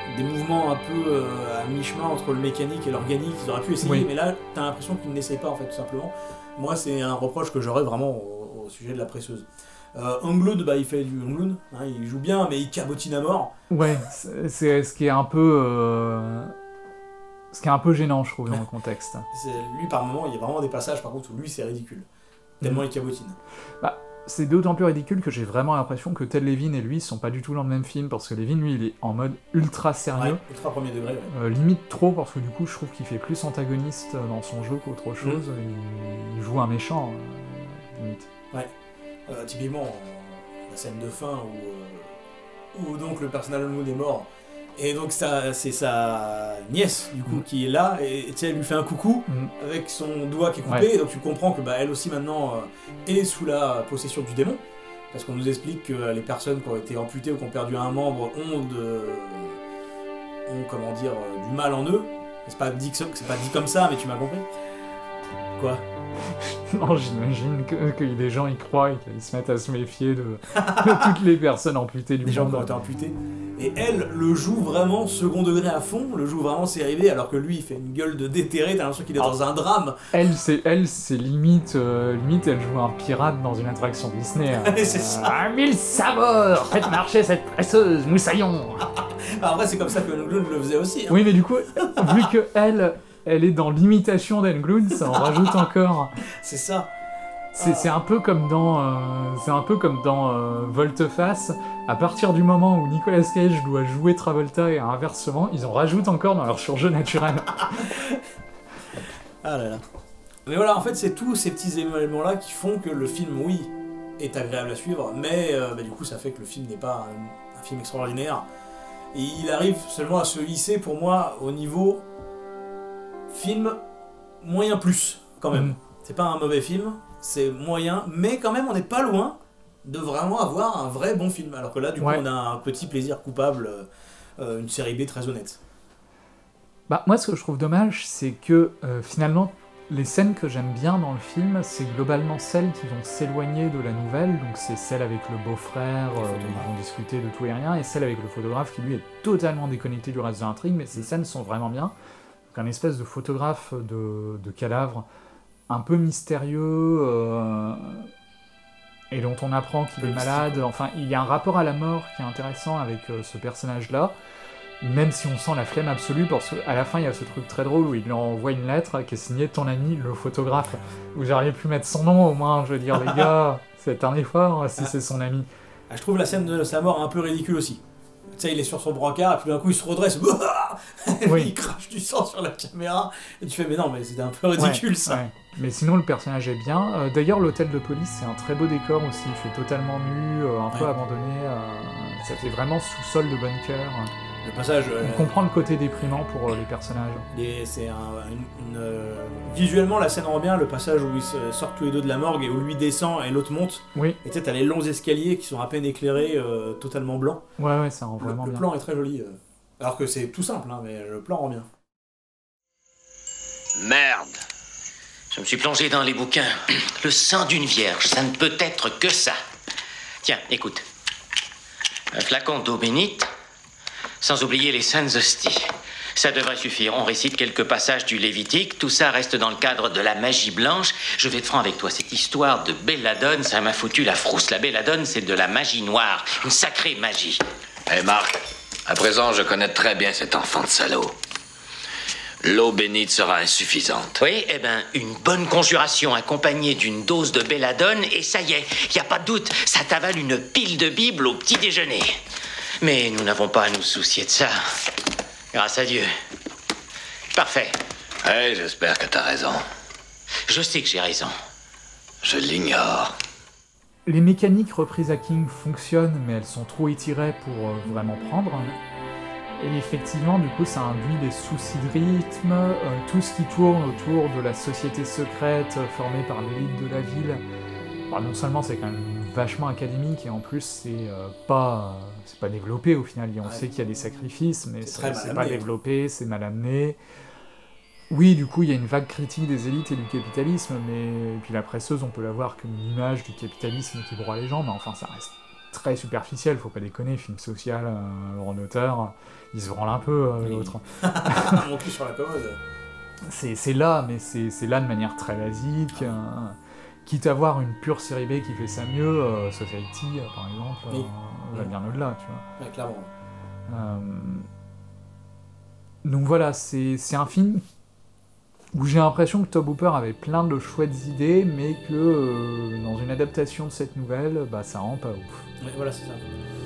des mouvements un peu euh, à mi-chemin entre le mécanique et l'organique. Ils auraient pu essayer, Oui. mais là, t'as l'impression qu'ils n'essayent pas, en fait, tout simplement. Moi, c'est un reproche que j'aurais vraiment au, au sujet de la presseuse. Euh, Englund, bah, il fait du Englund, hein, il joue bien, mais il cabotine à mort. Ouais, c'est, c'est ce qui est un peu... euh, ce qui est un peu gênant, je trouve, dans le contexte. C'est, lui, par moment, il y a vraiment des passages, par contre, où lui, c'est ridicule. Tellement Mm. il cabotine. Bah, c'est d'autant plus ridicule que j'ai vraiment l'impression que Ted Levin et lui sont pas du tout dans le même film, parce que Levin, lui, il est en mode ultra sérieux. Ouais, ultra premier degré, ouais. Euh, limite trop, parce que du coup, je trouve qu'il fait plus antagoniste dans son jeu qu'autre chose. Il, il joue un méchant, euh, limite. Ouais. Euh, typiquement, euh, la scène de fin où, euh, où donc le personnage de Moon est mort. Et donc ça, c'est sa nièce du coup Mm. qui est là et tu sais elle lui fait un coucou Mm. avec son doigt qui est coupé Ouais. et donc tu comprends que bah, elle aussi maintenant euh, est sous la possession du démon parce qu'on nous explique que les personnes qui ont été amputées ou qui ont perdu un membre ont de ont comment dire euh, du mal en eux. C'est pas dit que ça- c'est pas dit comme ça mais tu m'as compris. Quoi? Non, j'imagine que, que les gens y croient et qu'ils se mettent à se méfier de, de toutes les personnes amputées du Des gens qui ont monde. été amputés. Et elle le joue vraiment second degré à fond, le joue vraiment série alors que lui il fait une gueule de déterré, t'as l'impression qu'il est Ah. dans un drame. Elle, c'est, elle, c'est limite, euh, limite, elle joue un pirate dans une attraction Disney. hein. C'est ça. Ah, mille saveurs, faites marcher cette presseuse, moussaillon. Ah, en vrai c'est comme ça que Englund le faisait aussi. Hein. Oui, mais du coup, vu que elle, elle est dans l'imitation d'Englund, ça en rajoute encore. C'est ça. C'est, c'est un peu comme dans, euh, c'est un peu comme dans euh, Volte-Face. À partir du moment où Nicolas Cage doit jouer Travolta et inversement, ils en rajoutent encore dans leur surjeu naturel. Ah là là. Mais voilà, en fait c'est tous ces petits éléments là qui font que le film, oui, est agréable à suivre, mais euh, bah, du coup ça fait que le film n'est pas un, un film extraordinaire. Et il arrive seulement à se hisser pour moi au niveau film moyen plus, quand même. Mm. C'est pas un mauvais film, c'est moyen, mais quand même on n'est pas loin de vraiment avoir un vrai bon film. Alors que là, du coup, Ouais. on a un petit plaisir coupable, euh, une série B très honnête. Bah, moi, ce que je trouve dommage, c'est que euh, finalement, les scènes que j'aime bien dans le film, c'est globalement celles qui vont s'éloigner de la nouvelle. Donc, c'est celle avec le beau-frère, euh, où ils vont discuter de tout et rien, et celle avec le photographe qui, lui, est totalement déconnecté du reste de l'intrigue, mais ces scènes sont vraiment bien. Donc, un espèce de photographe de, de cadavre un peu mystérieux, euh, et dont on apprend qu'il est malade. Enfin, il y a un rapport à la mort qui est intéressant avec euh, ce personnage-là. Même si on sent la flemme absolue, parce qu'à la fin, il y a ce truc très drôle où il lui envoie une lettre qui est signée ton ami, le photographe, où j'arrive plus mettre son nom, au moins, je veux dire, les gars, c'est un effort si c'est son ami. Ah, je trouve la scène de sa mort un peu ridicule aussi. Tu sais, il est sur son brancard, et puis d'un coup, il se redresse, et Oui. il crache du sang sur la caméra, et tu fais, mais non, mais c'était un peu ridicule, Ouais, ça. ouais. Mais sinon, le personnage est bien. Euh, d'ailleurs, l'hôtel de police, c'est un très beau décor aussi, il fait totalement nu, euh, un peu Ouais. abandonné, euh, ça fait vraiment sous-sol de bunker. Le passage... euh, On comprend le côté déprimant pour euh, les personnages. Et c'est un, une, une, euh, visuellement la scène rend bien, le passage où ils se sortent tous les deux de la morgue et où lui descend et l'autre monte. Oui. Et tu sais, t'as les longs escaliers qui sont à peine éclairés, euh, totalement blancs. Ouais, ouais, ça rend Le, vraiment le bien. plan est très joli. euh. Alors que c'est tout simple, hein, mais le plan rend bien. Merde. Je me suis plongé dans les bouquins. Le sang d'une vierge, ça ne peut être que ça. Tiens, écoute. Un flacon d'eau bénite, sans oublier les saintes hosties. Ça devrait suffire. On récite quelques passages du Lévitique. Tout ça reste dans le cadre de la magie blanche. Je vais être franc avec toi. Cette histoire de belladone, ça m'a foutu la frousse. La belladone, c'est de la magie noire. Une sacrée magie. Hé Marc, à présent je connais très bien cet enfant de salaud. L'eau bénite sera insuffisante. Oui, eh ben, une bonne conjuration accompagnée d'une dose de belladone, et ça y est, y a pas de doute, ça t'avale une pile de Bible au petit déjeuner. Mais nous n'avons pas à nous soucier de ça. Grâce à Dieu. Parfait. Hé, j'espère que t'as raison. Je sais que j'ai raison. Je l'ignore. Les mécaniques reprises à King fonctionnent, mais elles sont trop étirées pour euh, vraiment prendre. Et effectivement, du coup, ça induit des soucis de rythme, euh, tout ce qui tourne autour de la société secrète euh, formée par l'élite de la ville. Alors, non seulement c'est quand même vachement académique, et en plus c'est euh, pas, euh, c'est pas développé au final. Et on Ouais. sait qu'il y a des sacrifices, mais C'est c'est, très c'est mal pas amené. développé, c'est mal amené. Oui, du coup, il y a une vague critique des élites et du capitalisme, mais et puis la presseuse, on peut la voir comme une image du capitalisme qui broie les gens, mais enfin, ça reste très superficiel, faut pas déconner, film social, euh, grand auteur, il se branle un peu, euh, Oui. l'autre. Mon cul sur la commode. C'est, c'est là, mais c'est, c'est là de manière très basique. Euh, quitte à voir une pure série B qui fait ça mieux, euh, Society, euh, par exemple, Oui. euh, va bien au-delà, tu vois. Ouais, clairement. Euh, Donc voilà, c'est, c'est un film où j'ai l'impression que Tobe Hooper avait plein de chouettes idées, mais que euh, dans une adaptation de cette nouvelle, bah ça rend pas ouf. Ouais, voilà, c'est ça.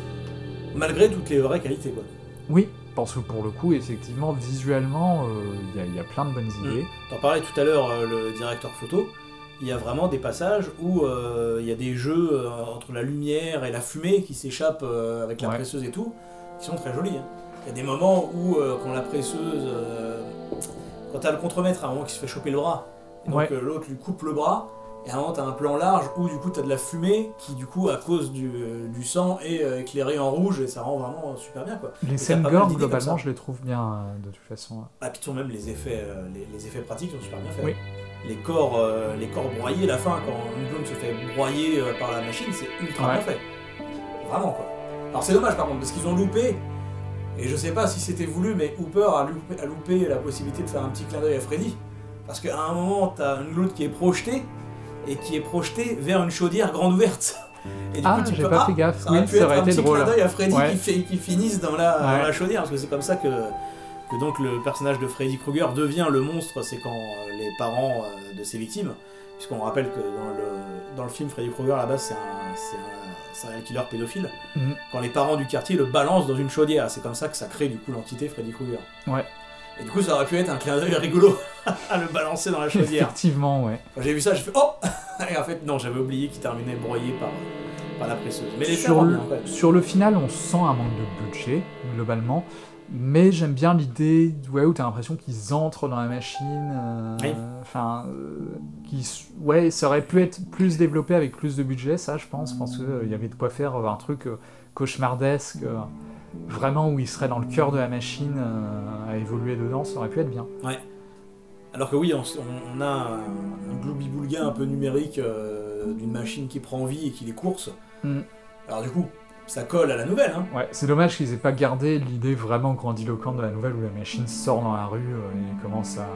Malgré toutes les vraies qualités, quoi. Oui, parce que pour le coup, effectivement, visuellement, il euh, y, y a plein de bonnes idées. Mmh. T'en parlais tout à l'heure, euh, le directeur photo, il y a vraiment des passages où il euh, y a des jeux euh, entre la lumière et la fumée qui s'échappent euh, avec la Ouais. presseuse et tout, qui sont très jolis. Il y a des moments où, euh, quand la presseuse... Euh, quand t'as le contremaître, à un moment qui se fait choper le bras, et donc Ouais. euh, l'autre lui coupe le bras, et à un moment t'as un plan large où du coup t'as de la fumée qui du coup à cause du, euh, du sang est euh, éclairée en rouge, et ça rend vraiment super bien, quoi. Les Et scènes t'as pas mal gore, d'idées comme globalement, ça. je les trouve bien, euh, de toute façon. Ah, puis même les effets, euh, les, les effets pratiques sont super bien faits. Oui. Les corps, euh, les corps broyés, la fin, quand une blonde se fait broyer euh, par la machine, c'est ultra Ouais. bien fait. Vraiment, quoi. Alors c'est dommage par contre, parce qu'ils ont loupé, et je sais pas si c'était voulu, mais Hooper a loupé, a loupé la possibilité de faire un petit clin d'œil à Freddy. Parce qu'à un moment, t'as une loutre qui est projetée, et qui est projetée vers une chaudière grande ouverte. Et du Ah, coup, tu j'ai peux pas ah, fait gaffe. ça aurait Oui, pu ça être aurait un été petit drôle. clin d'œil à Freddy Ouais. qui, fait, qui finisse dans la, Ouais. dans la chaudière, parce que c'est comme ça que, que donc le personnage de Freddy Krueger devient le monstre, c'est quand euh, les parents euh, de ses victimes, puisqu'on rappelle que dans le, dans le film, Freddy Krueger, à la base, c'est un, c'est un serial killer pédophile. Mhm. Quand les parents du quartier le balancent dans une chaudière, c'est comme ça que ça crée du coup l'entité Freddy Krueger. Ouais. Et du coup, ça aurait pu être un clin d'œil rigolo à le balancer dans la chaudière. Effectivement, ouais. Quand j'ai vu ça, j'ai fait oh. Et en fait, non, j'avais oublié qu'il terminait broyé par, par la presseuse. Mais les Sur faire le, bien, quand même. sur le final, on sent un manque de budget, globalement. Mais j'aime bien l'idée ouais, où t'as l'impression qu'ils entrent dans la machine. euh, Oui. Enfin, euh, qui s- ouais, ça aurait pu être plus développé avec plus de budget, ça, je pense, parce qu'il il y avait de quoi faire euh, un truc euh, cauchemardesque, euh, vraiment où il serait dans le cœur de la machine euh, à évoluer dedans, ça aurait pu être bien. Ouais. Alors que oui, on, s- on- on a un, un gloubi-boulga un peu numérique euh, d'une machine qui prend vie et qui les course. Mm. Alors du coup, ça colle à la nouvelle, hein. Ouais, c'est dommage qu'ils aient pas gardé l'idée vraiment grandiloquente de la nouvelle où la machine sort dans la rue euh, et commence à,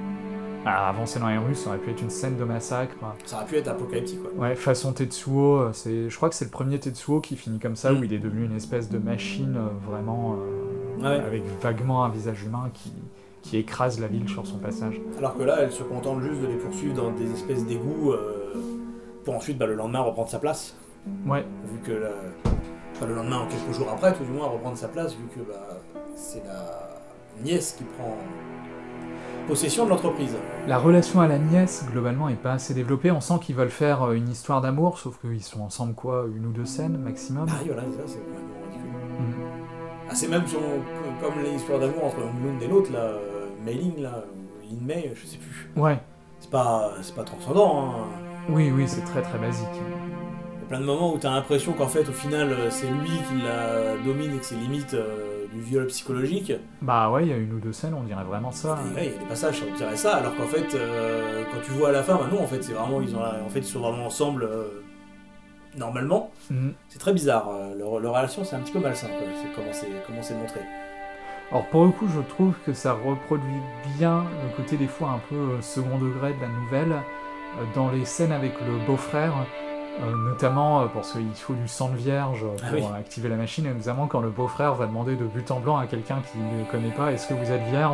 à avancer dans les rues, ça aurait pu être une scène de massacre. Ça aurait pu être apocalyptique, quoi. Ouais, façon Tetsuo, euh, c'est, je crois que c'est le premier Tetsuo qui finit comme ça, Mm. où il est devenu une espèce de machine euh, vraiment euh, Ouais. avec vaguement un visage humain qui, qui écrase la ville sur son passage. Alors que là, elle se contente juste de les poursuivre dans des espèces d'égouts euh, pour ensuite, bah, le lendemain, reprendre sa place. Ouais, Vu que la... enfin, le lendemain, quelques jours après, tout du moins, reprendre sa place, vu que bah, c'est la nièce qui prend possession de l'entreprise. la relation à la nièce, globalement, est pas assez développée. On sent qu'ils veulent faire euh, une histoire d'amour, sauf qu'ils sont ensemble, quoi, une ou deux scènes maximum. Ah oui, voilà, ça, c'est complètement ridicule. Mm. Ah, c'est même sur- comme l'histoire d'amour entre l'une et l'autre, là, euh, Mei-Ling, là, ou Lin Mei, je sais plus. Ouais, C'est pas, c'est pas transcendant, hein. oui, oui, c'est très très basique. Il y a plein de moments où t'as l'impression qu'en fait, au final, euh, c'est lui qui la domine et que c'est limite euh, du viol psychologique. Bah ouais, il y a une ou deux scènes, on dirait vraiment ça. Et ouais, il y a des passages, on dirait ça, alors qu'en fait, euh, quand tu vois à la fin, bah non, en fait, c'est vraiment, ils ont, en fait, ils sont vraiment ensemble euh, normalement. Mm. C'est très bizarre. euh, leur, leur relation, c'est un petit peu malsain, quoi. C'est comment c'est, comment c'est montré. Alors pour le coup, je trouve que ça reproduit bien le côté des fois un peu euh, second degré de la nouvelle, euh, dans les scènes avec le beau-frère, euh, notamment euh, parce qu'il faut du sang de vierge euh, pour Ah oui. euh, activer la machine, et notamment quand le beau-frère va demander de but en blanc à quelqu'un qui ne connaît pas « Est-ce que vous êtes vierge ?»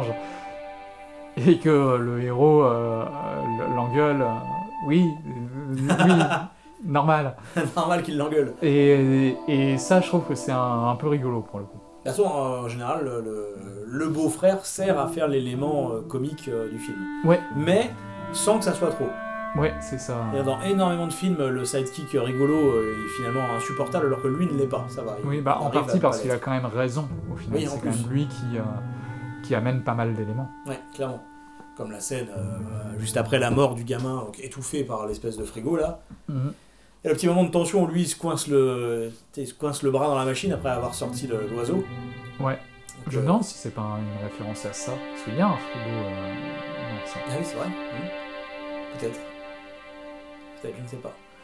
et que euh, le héros euh, euh, l'engueule euh, « Oui, euh, oui, normal Normal qu'il l'engueule. ». Et, et ça, je trouve que c'est un, un peu rigolo pour le coup. De toute façon, en général, le, le- le beau-frère sert à faire l'élément euh, comique euh, du film. Ouais, Mais sans que ça soit trop. ouais, c'est ça. C'est-à-dire, dans énormément de films, le sidekick rigolo euh, est finalement insupportable, alors que lui ne l'est pas. Ça va. il Oui, bah en arrive partie à parce pas qu'il a l'être. quand même raison, au final. Oui, en c'est quand plus. même lui qui, euh, qui amène pas mal d'éléments. Ouais, clairement. Comme la scène euh, juste après la mort du gamin, donc étouffé par l'espèce de frigo là. Mhm. Et le petit moment de tension où lui il se coince le, tu sais, il se coince le bras dans la machine après avoir sorti le- l'oiseau. Ouais. Donc, Je euh, me demande si c'est pas une référence à ça. Parce qu'il y a un frigo euh, dans ça. Ah oui, c'est vrai. Mhm. Peut-être. Peut-être, je ne sais pas.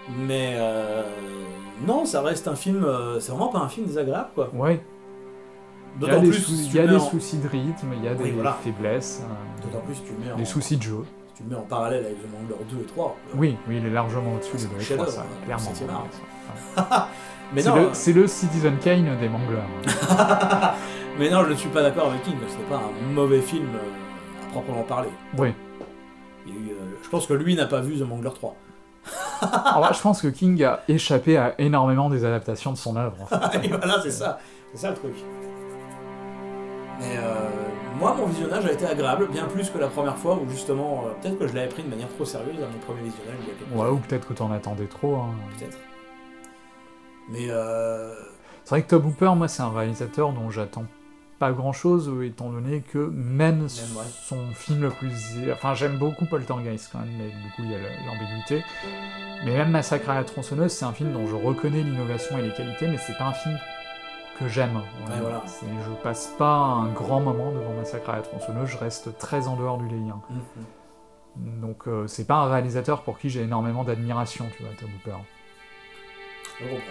Mais euh, non, ça reste un film. Euh, c'est vraiment pas un film désagréable, quoi. Ouais. Il y a D'autant des, plus sou- si il tu y a le des mets en- soucis de rythme, il y a Oui, des voilà. faiblesses, euh, D'autant plus si tu le mets en. des soucis de jeu. Si tu le mets en parallèle avec The Mangler deux et trois. euh, Oui, oui, il est largement au-dessus C'est de un deux et chef-d'œuvre, trois, ça, hein, clairement. septième art. Ouais, ça. Mais C'est non, le, euh, c'est le Citizen Kane des manglers. mais non, je ne suis pas d'accord avec King. Ce n'est pas un mauvais film euh, à proprement parler. Oui. Il y a eu, euh, je pense que lui n'a pas vu The Mangler trois. Alors, je pense que King a échappé à énormément des adaptations de son œuvre. En fait. Et voilà, c'est ça. C'est ça le truc. Mais euh, moi, mon visionnage a été agréable, bien plus que la première fois où justement, euh, peut-être que je l'avais pris de manière trop sérieuse à mon premier visionnage il y a quelques Ouais, années. ou peut-être que t'en attendais trop. Hein. Peut-être. Mais euh, C'est vrai que Tobe Hooper, moi, c'est un réalisateur dont j'attends pas grand-chose, euh, étant donné que même, ouais. son film le plus... Enfin, j'aime beaucoup Poltergeist, quand même, mais du coup, il y a le- l'ambiguïté. Mais même Massacre à la tronçonneuse, c'est un film dont je reconnais l'innovation et les qualités, mais c'est pas un film que j'aime. Ouais, voilà. C'est- je passe pas un grand moment devant Massacre à la tronçonneuse, je reste très en dehors du délire. mhm. Donc, euh, c'est pas un réalisateur pour qui j'ai énormément d'admiration, tu vois, Tobe Hooper. je comprends.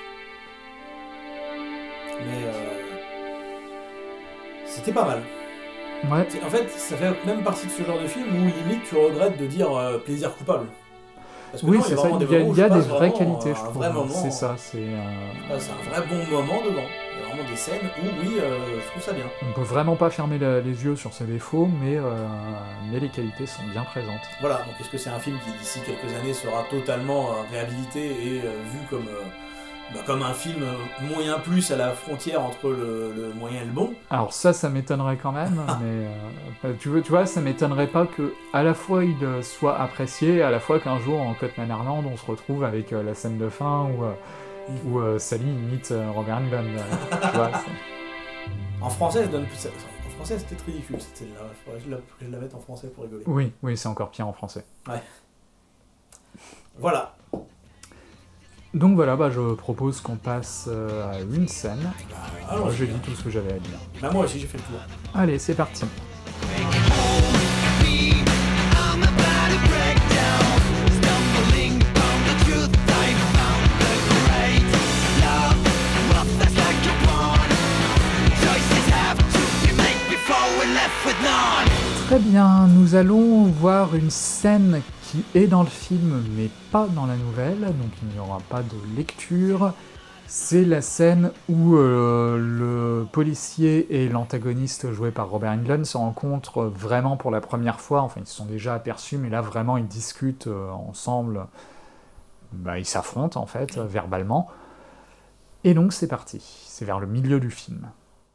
Mais euh, c'était pas mal. Ouais. C'est- En fait, ça fait même partie de ce genre de film où limite tu regrettes de dire euh, plaisir coupable. Parce que Oui, non, c'est il y a ça, vraiment il des y a, moments où il y a je des passe vraies vraiment qualités, un je trouve. vrai moment. C'est ça, c'est... euh, Ah, c'est un vrai bon moment devant. Il y a vraiment des scènes où, oui, euh, je trouve ça bien. On peut vraiment pas fermer la- les yeux sur ses défauts, mais, euh, mais les qualités sont bien présentes. Voilà, donc est-ce que c'est un film qui, d'ici quelques années, sera totalement euh, réhabilité et euh, vu comme, euh, bah, comme un film euh, moyen plus à la frontière entre le, le moyen et le bon? Alors ça, ça m'étonnerait quand même, mais euh, tu, veux, tu vois, ça m'étonnerait pas que à la fois il euh, soit apprécié, à la fois qu'un jour en Cutman Arland, on se retrouve avec euh, la scène de fin où, euh, où euh, Sally imite euh, Robert Englund. euh, tu vois, c'est- En français, je donne plus ça. En français, c'était très ridicule cette scène-là. Il faudrait que je la- que je la mette en français pour rigoler. Oui, oui, c'est encore pire en français. Ouais. Voilà. Donc voilà, bah, je propose qu'on passe euh, à une scène. Alors, Moi, j'ai dit tout ce que j'avais à dire. bah, moi aussi, j'ai fait le tour. Allez, c'est parti. Très bien, nous allons voir une scène qui est dans le film mais pas dans la nouvelle, donc il n'y aura pas de lecture. C'est la scène où euh, le policier et l'antagoniste joué par Robert Englund se rencontrent vraiment pour la première fois. Enfin, ils se sont déjà aperçus, mais là vraiment ils discutent euh, ensemble. Bah, ils s'affrontent en fait, euh, verbalement. Et donc c'est parti, c'est vers le milieu du film.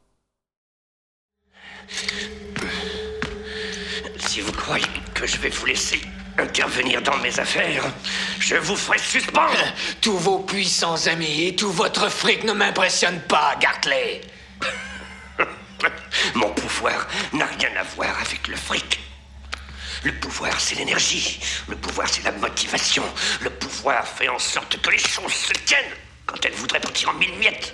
Si vous croyez que je vais vous laisser intervenir dans mes affaires, je vous ferai suspendre. Tous vos puissants amis et tout votre fric ne m'impressionnent pas, Gartley. Mon pouvoir n'a rien à voir avec le fric. Le pouvoir, c'est l'énergie. Le pouvoir, c'est la motivation. Le pouvoir fait en sorte que les choses se tiennent quand elles voudraient partir en mille miettes.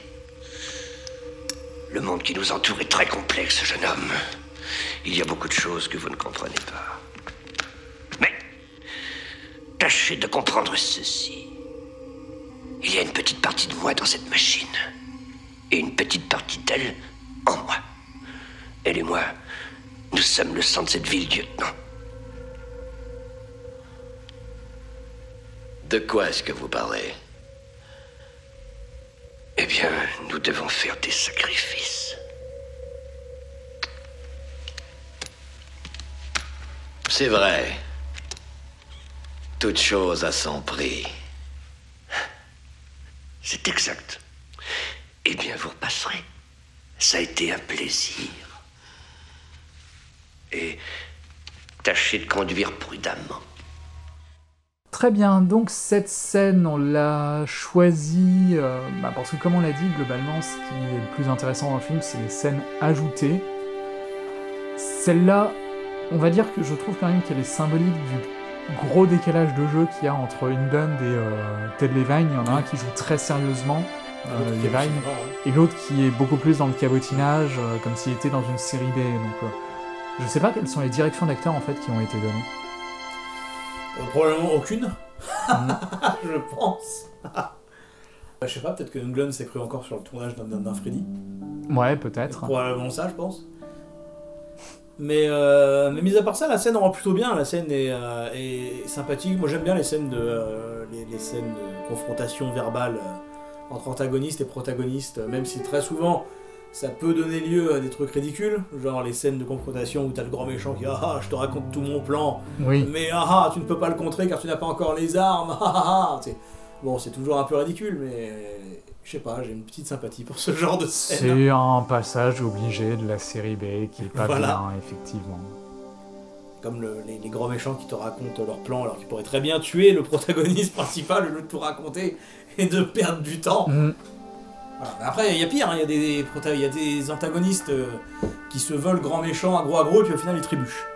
Le monde qui nous entoure est très complexe, jeune homme. Il y a beaucoup de choses que vous ne comprenez pas. Mais tâchez de comprendre ceci. Il y a une petite partie de moi dans cette machine. Et une petite partie d'elle en moi. Elle et moi, nous sommes le sang de cette ville, lieutenant. De quoi est-ce que vous parlez? Eh bien, nous devons faire des sacrifices. C'est vrai. Toute chose a son prix. C'est exact. Eh bien, vous repasserez. Ça a été un plaisir. Et tâchez de conduire prudemment. Très bien, donc cette scène, on l'a choisie euh, bah, parce que comme on l'a dit, globalement, ce qui est le plus intéressant dans le film, c'est les scènes ajoutées. Celle-là, on va dire que je trouve quand même qu'elle est symbolique du gros décalage de jeu qu'il y a entre Englund et euh, Ted Levine. Il y en a un qui joue très sérieusement, euh, Levine, et l'autre qui est beaucoup plus dans le cabotinage, euh, comme s'il était dans une série B. Donc, euh, je sais pas quelles sont les directions d'acteurs en fait qui ont été données. Euh, probablement aucune. Je pense. Je sais pas, peut-être que Englund s'est cru encore sur le tournage d'un, d'un Freddy. Ouais, peut-être. Probablement ça, je pense. Mais, euh, mais mis à part ça, la scène rend plutôt bien. La scène est, euh, est sympathique. Moi, j'aime bien les scènes de, euh, les, les scènes de confrontation verbale euh, entre antagonistes et protagonistes, même si très souvent ça peut donner lieu à des trucs ridicules, genre les scènes de confrontation où t'as le grand méchant qui ah ah, je te raconte tout mon plan, oui. mais ah ah, tu ne peux pas le contrer car tu n'as pas encore les armes, ah ah ah. C'est... Bon, c'est toujours un peu ridicule, mais je sais pas, j'ai une petite sympathie pour ce genre de scène. C'est un passage obligé de la série B qui est pas voilà. bien, effectivement. Comme le, les, les grands méchants qui te racontent leur plan alors qu'ils pourraient très bien tuer le protagoniste principal au lieu de tout raconter et de perdre du temps. Mm. Voilà. Après, il y a pire, il hein, y, y, y a des antagonistes euh, qui se veulent grands méchants, agro agro, et puis au final ils trébuchent.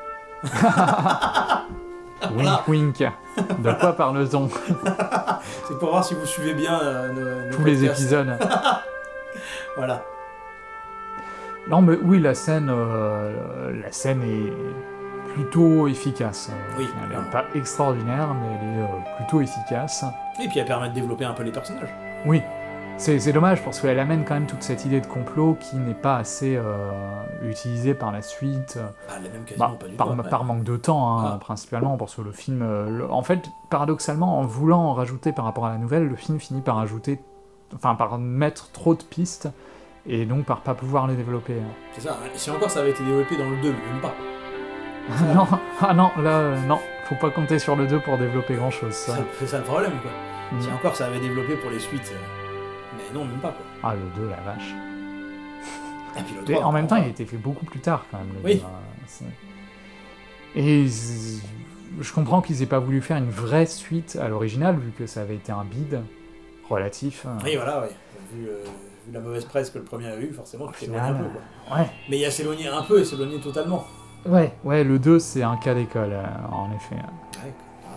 Voilà. Wink, wink. De quoi parle-t-on? C'est pour voir si vous suivez bien euh, nos, nos tous les épisodes. Voilà. Non, mais oui, la scène, euh, la scène est plutôt efficace. Oui. Elle n'est pas extraordinaire, mais elle est euh, plutôt efficace. Et puis elle permet de développer un peu les personnages. Oui. C'est, c'est dommage parce qu'elle amène quand même toute cette idée de complot qui n'est pas assez euh, utilisée par la suite. Ah, elle est même quasiment bah, pas du par, tout. par manque de temps, hein, ah. principalement, parce que le film... Euh, le, en fait, paradoxalement, en voulant en rajouter par rapport à la nouvelle, le film finit par ajouter... Enfin, par mettre trop de pistes, et donc par pas pouvoir les développer. Hein. C'est ça, et si encore ça avait été développé dans le deux, même pas. non, ah non, là, euh, non, faut pas compter sur le deux pour développer grand-chose. Ça. C'est, c'est ça le problème, quoi. Mm. Si encore ça avait développé pour les suites... Euh... Mais non, même pas, quoi. Ah, le deux, la vache. Et puis le trois, en même temps, il a été fait beaucoup plus tard, quand même. Le oui. deux, c'est... Et je comprends qu'ils aient pas voulu faire une vraie suite à l'original, vu que ça avait été un bide relatif. Oui, voilà, oui. Vu, euh, vu la mauvaise presse que le premier a eu, forcément, tu t'éloignes un peu, quoi. Ouais. Mais il y a s'éloigner un peu et s'éloigner totalement. Ouais, ouais, le deux, c'est un cas d'école, euh, en effet. Ouais,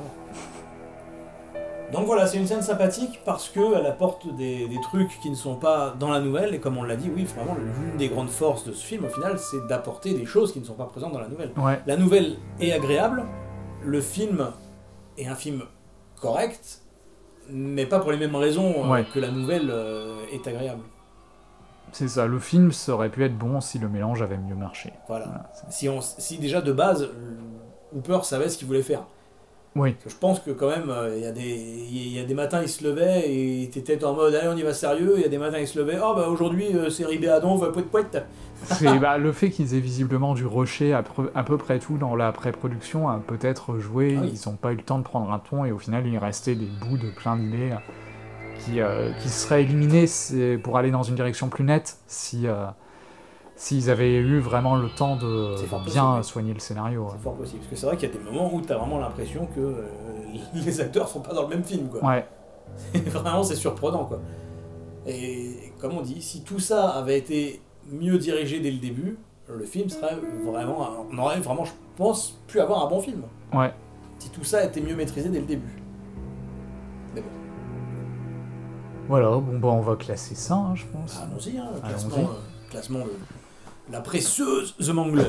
donc voilà, c'est une scène sympathique parce qu'elle apporte des, des trucs qui ne sont pas dans la nouvelle, et comme on l'a dit, oui, vraiment, l'une des grandes forces de ce film, au final, c'est d'apporter des choses qui ne sont pas présentes dans la nouvelle. Ouais. La nouvelle est agréable, le film est un film correct, mais pas pour les mêmes raisons euh, ouais. que la nouvelle euh, est agréable. C'est ça, le film aurait pu être bon si le mélange avait mieux marché. Voilà. voilà si, on, si déjà de base, Hooper savait ce qu'il voulait faire. Oui. Je pense que quand même, il euh, y, a des, y a des matins, il se levait et t'étais en mode, allez, on y va sérieux. Il y a des matins, il se levait, oh bah aujourd'hui, euh, c'est Ribé Adon, va poète poète. C'est bah, le fait qu'ils aient visiblement dû rusher à, pre- à peu près tout dans la pré-production a peut-être joué. Ah oui. Ils n'ont pas eu le temps de prendre un ton et au final, il restait des bouts de plein d'idées qui, euh, qui seraient éliminées pour aller dans une direction plus nette si. Euh, S'ils avaient eu vraiment le temps de bien possible. soigner le scénario. C'est ouais. fort possible, parce que c'est vrai qu'il y a des moments où t'as vraiment l'impression que euh, les acteurs sont pas dans le même film, quoi. Ouais. Vraiment, c'est surprenant, quoi. Et comme on dit, si tout ça avait été mieux dirigé dès le début, le film serait vraiment... On aurait vraiment, je pense, pu avoir un bon film. Ouais. Si tout ça était mieux maîtrisé dès le début. Mais bon. Voilà, bon bah on va classer ça, hein, je pense. Ah, allons-y, hein, le allons-y. classement... Euh, classement de... La précieuse The Mangler.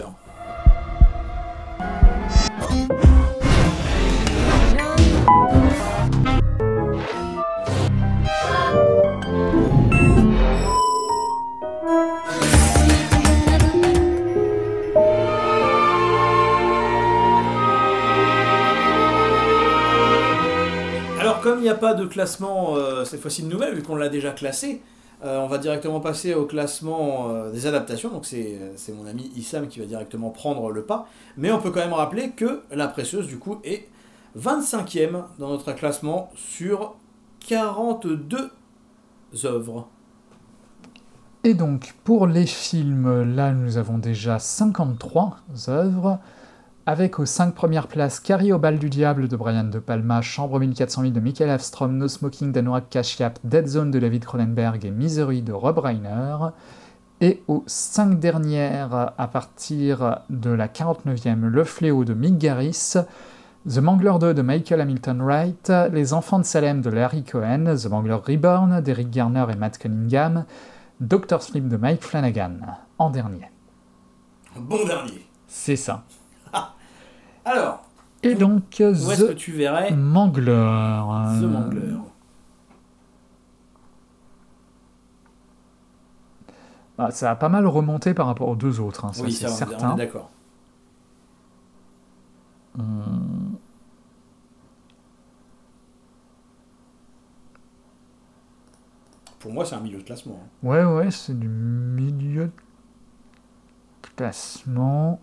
Alors comme il n'y a pas de classement euh, cette fois-ci de nouvelle, vu qu'on l'a déjà classé, Euh, on va directement passer au classement euh, des adaptations, donc c'est, c'est mon ami Issam qui va directement prendre le pas, mais on peut quand même rappeler que La Précieuse du coup est vingt-cinquième dans notre classement sur quarante-deux œuvres. Et donc pour les films, là nous avons déjà cinquante-trois œuvres, avec aux cinq premières places Carrie au bal du diable de Brian De Palma, Chambre mille quatre cent huit de Michael Afstrom, No Smoking d'Anurag Kashyap, Dead Zone de David Cronenberg et Misery de Rob Reiner. Et aux cinq dernières, à partir de la quarante-neuvième, Le Fléau de Mick Garris, The Mangler deux de Michael Hamilton Wright, Les Enfants de Salem de Larry Cohen, The Mangler Reborn d'Eric Garner et Matt Cunningham, Doctor Sleep de Mike Flanagan, en dernier. Bon dernier. C'est ça. Alors, Et donc, Où est-ce que The tu verrais Mangler. The Mangler. Ah, ça a pas mal remonté par rapport aux deux autres, hein, ça Oui, c'est ça, certain. on est d'accord. Hum. Pour moi, c'est un milieu de classement. hein. Ouais, ouais, c'est du milieu de classement.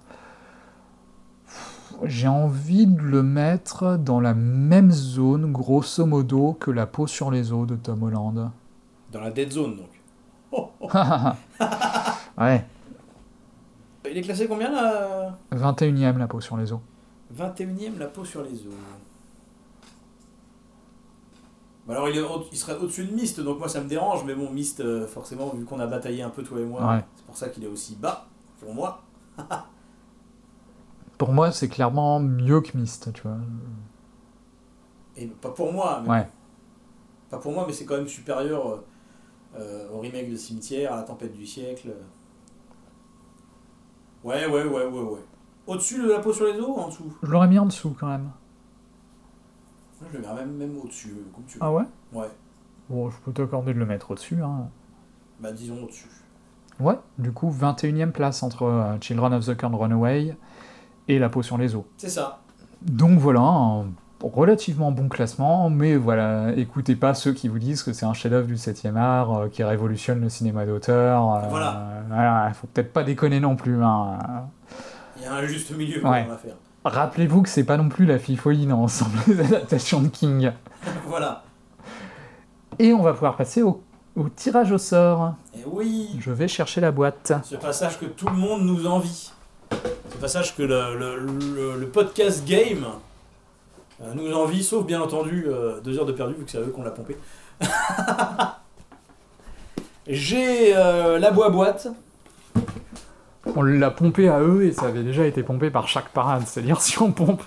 J'ai envie de le mettre dans la même zone, grosso modo, que La peau sur les os de Tom Holland. Dans la dead zone, donc. Oh, oh. Ouais, Il est classé combien, là vingt et unième La peau sur les os. vingt et unième, La peau sur les os. Bah alors, il, est au- il serait au-dessus de Myst, donc moi, ça me dérange, mais bon, Myst, euh, forcément, vu qu'on a bataillé un peu, toi et moi, Ouais. c'est pour ça qu'il est aussi bas, pour moi. Pour moi, c'est clairement mieux que Myst, tu vois. Et pas pour moi, mais Ouais. pas pour moi, mais c'est quand même supérieur euh, euh, au remake de Cimetière, à La tempête du siècle. Ouais, ouais, ouais, ouais, ouais. Au-dessus de La peau sur les os ou en dessous? Je l'aurais mis en dessous, quand même. Moi, je le mets même, même au-dessus, euh, comme tu veux. Ah ouais? Ouais, Bon, je peux t'accorder de le mettre au-dessus, hein. bah disons au-dessus. Ouais, du coup, vingt et unième place entre euh, Children of the Corn Runaway et La peau sur les os. C'est ça. Donc voilà, un relativement bon classement, mais voilà, écoutez pas ceux qui vous disent que c'est un chef-d'œuvre du septième art, euh, qui révolutionne le cinéma d'auteur. euh, Voilà. voilà, faut peut-être pas déconner non plus. Hein. Il y a un juste milieu Ouais. qu'on va faire. Rappelez-vous que c'est pas non plus la fille folie dans l'ensemble des adaptations de King. Voilà. Et on va pouvoir passer au, au tirage au sort. Et oui, Je vais chercher la boîte. ce passage que tout le monde nous envie. Ce passage que le, le, le, le podcast game euh, nous envie, sauf bien entendu euh, deux heures de perdu, vu que c'est à eux qu'on l'a pompé. J'ai euh, la boîte. On l'a pompé à eux et ça avait déjà été pompé par chaque parade, c'est-à-dire si on pompe.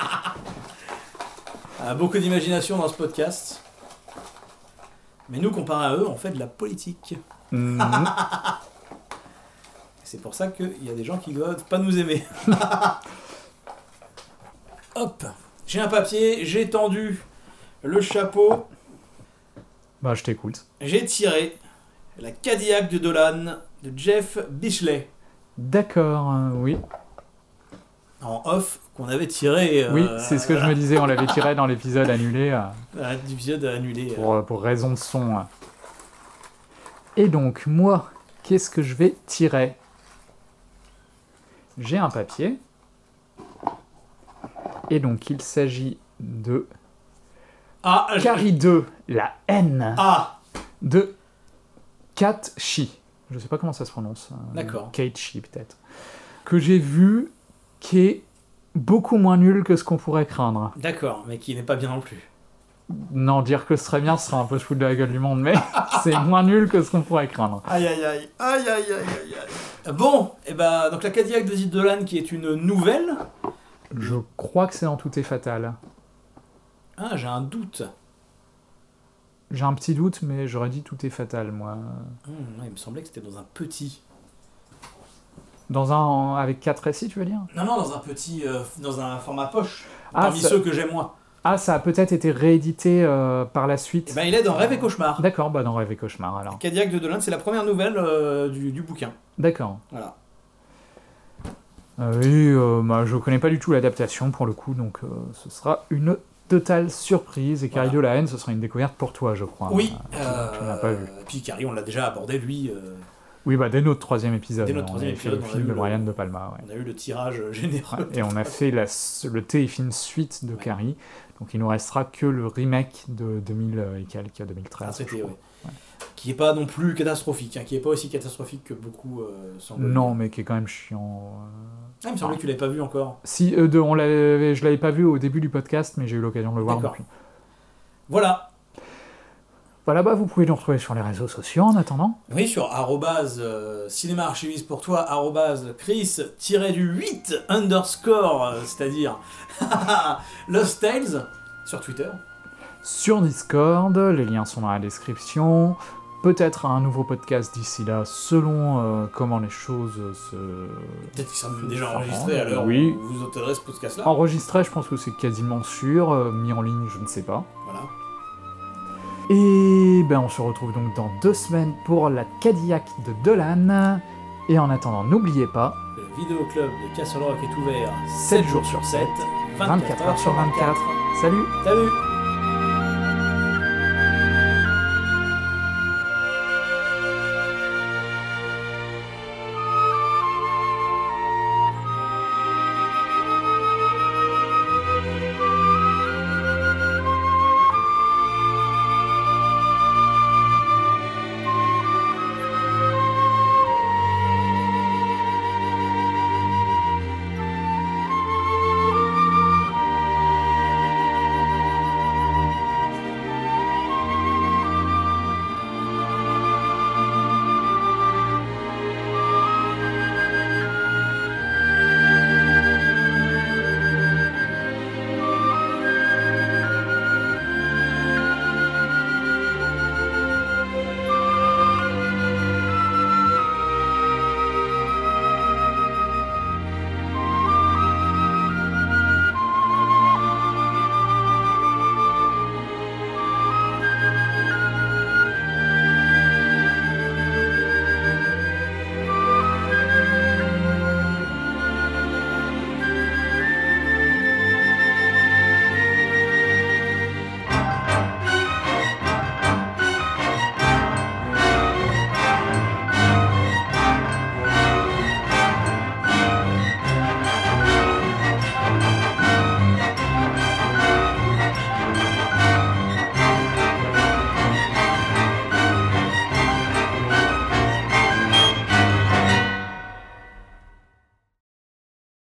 Euh, beaucoup d'imagination dans ce podcast. Mais nous, comparé à eux, on fait de la politique. Mm. C'est pour ça qu'il y a des gens qui doivent pas nous aimer. Hop, j'ai un papier, j'ai tendu le chapeau, Bah, je t'écoute. j'ai tiré la Cadillac de Dolan de Jeff Beachley D'accord, euh, oui. en off qu'on avait tiré. euh, Oui, c'est ce que je me disais, on l'avait tiré dans l'épisode annulé euh, à l'épisode annulé. pour, euh, pour raison de son. euh. Et donc, moi, qu'est-ce que je vais tirer? J'ai un papier. Et donc, il s'agit de Ah, je- Carrie deux, la haine ah, de Kat Shi. Je sais pas comment ça se prononce. euh, D'accord. Kate Shi, peut-être. Que j'ai vu, qui est beaucoup moins nul que ce qu'on pourrait craindre. d'accord, mais qui n'est pas bien non plus. Non, dire que ce serait bien, ce serait un peu se foutre de la gueule du monde, mais c'est moins nul que ce qu'on pourrait craindre. Aïe aïe aïe, aïe aïe aïe aïe aïe. Bon, et ben donc la Cadillac de Zid Dolan qui est une nouvelle. Je crois que c'est dans Tout est fatal. Ah, j'ai un doute. J'ai un petit doute, mais j'aurais dit Tout est fatal, moi. Hum, ouais, il me semblait que c'était dans un petit. Dans un... avec quatre récits, tu veux dire? Non, non, dans un petit, euh, dans un format poche. Ah, parmi ça- ceux que j'aime moi. Ah, ça a peut-être été réédité euh, par la suite. Eh ben, il est dans Rêve et Cauchemar. D'accord, bah dans Rêve et Cauchemar, alors. Cadillac de Dolan, c'est la première nouvelle euh, du, du bouquin. D'accord. Voilà. Euh, oui, euh, bah, je connais pas du tout l'adaptation, pour le coup, donc euh, ce sera une totale surprise. Et Carrie Voilà. de la haine, ce sera une découverte pour toi, je crois. Oui. Euh, tu- tu n'as pas vu. Puis Carrie, on l'a déjà abordé, lui. euh, Oui, bah dès notre troisième épisode. Dès notre on troisième avait fait épisode, le on a film eu de le- Brian De Palma, ouais. On a eu le tirage général. Et on a fait la, le téléfilm suite de Ouais. Carrie, donc il nous restera que le remake de deux mille et quelques, deux mille treize. Ah, c'était, je crois. ouais. Qui est pas non plus catastrophique, hein, qui est pas aussi catastrophique que beaucoup euh, semblent. Non, mais qui est quand même chiant. euh. Ah, il me semblait que tu l'avais pas vu encore. Si, euh, de, on l'avait, je l'avais pas vu au début du podcast, mais j'ai eu l'occasion de le voir. D'accord. donc. Voilà. Voilà, bah vous pouvez nous retrouver sur les réseaux sociaux en attendant. Oui, sur arrobase euh, cinéma archiviste pour toi, arrobase Chris du huit underscore, euh, c'est-à-dire Lost Tales sur Twitter. Sur Discord, les liens sont dans la description. peut-être à un nouveau podcast d'ici là, selon euh, comment les choses se... Peut-être qu'ils sont déjà enregistrés à l'heure oui. où vous entendrez ce podcast-là. Enregistré, je pense que c'est quasiment sûr. Euh, mis en ligne, je ne sais pas. Voilà. Et ben on se retrouve donc dans deux semaines pour la Cadillac de Dolan. Et en attendant, n'oubliez pas... Le vidéoclub de Castle Rock est ouvert sept jours sur sept, vingt-quatre heures sur vingt-quatre. Salut. Salut.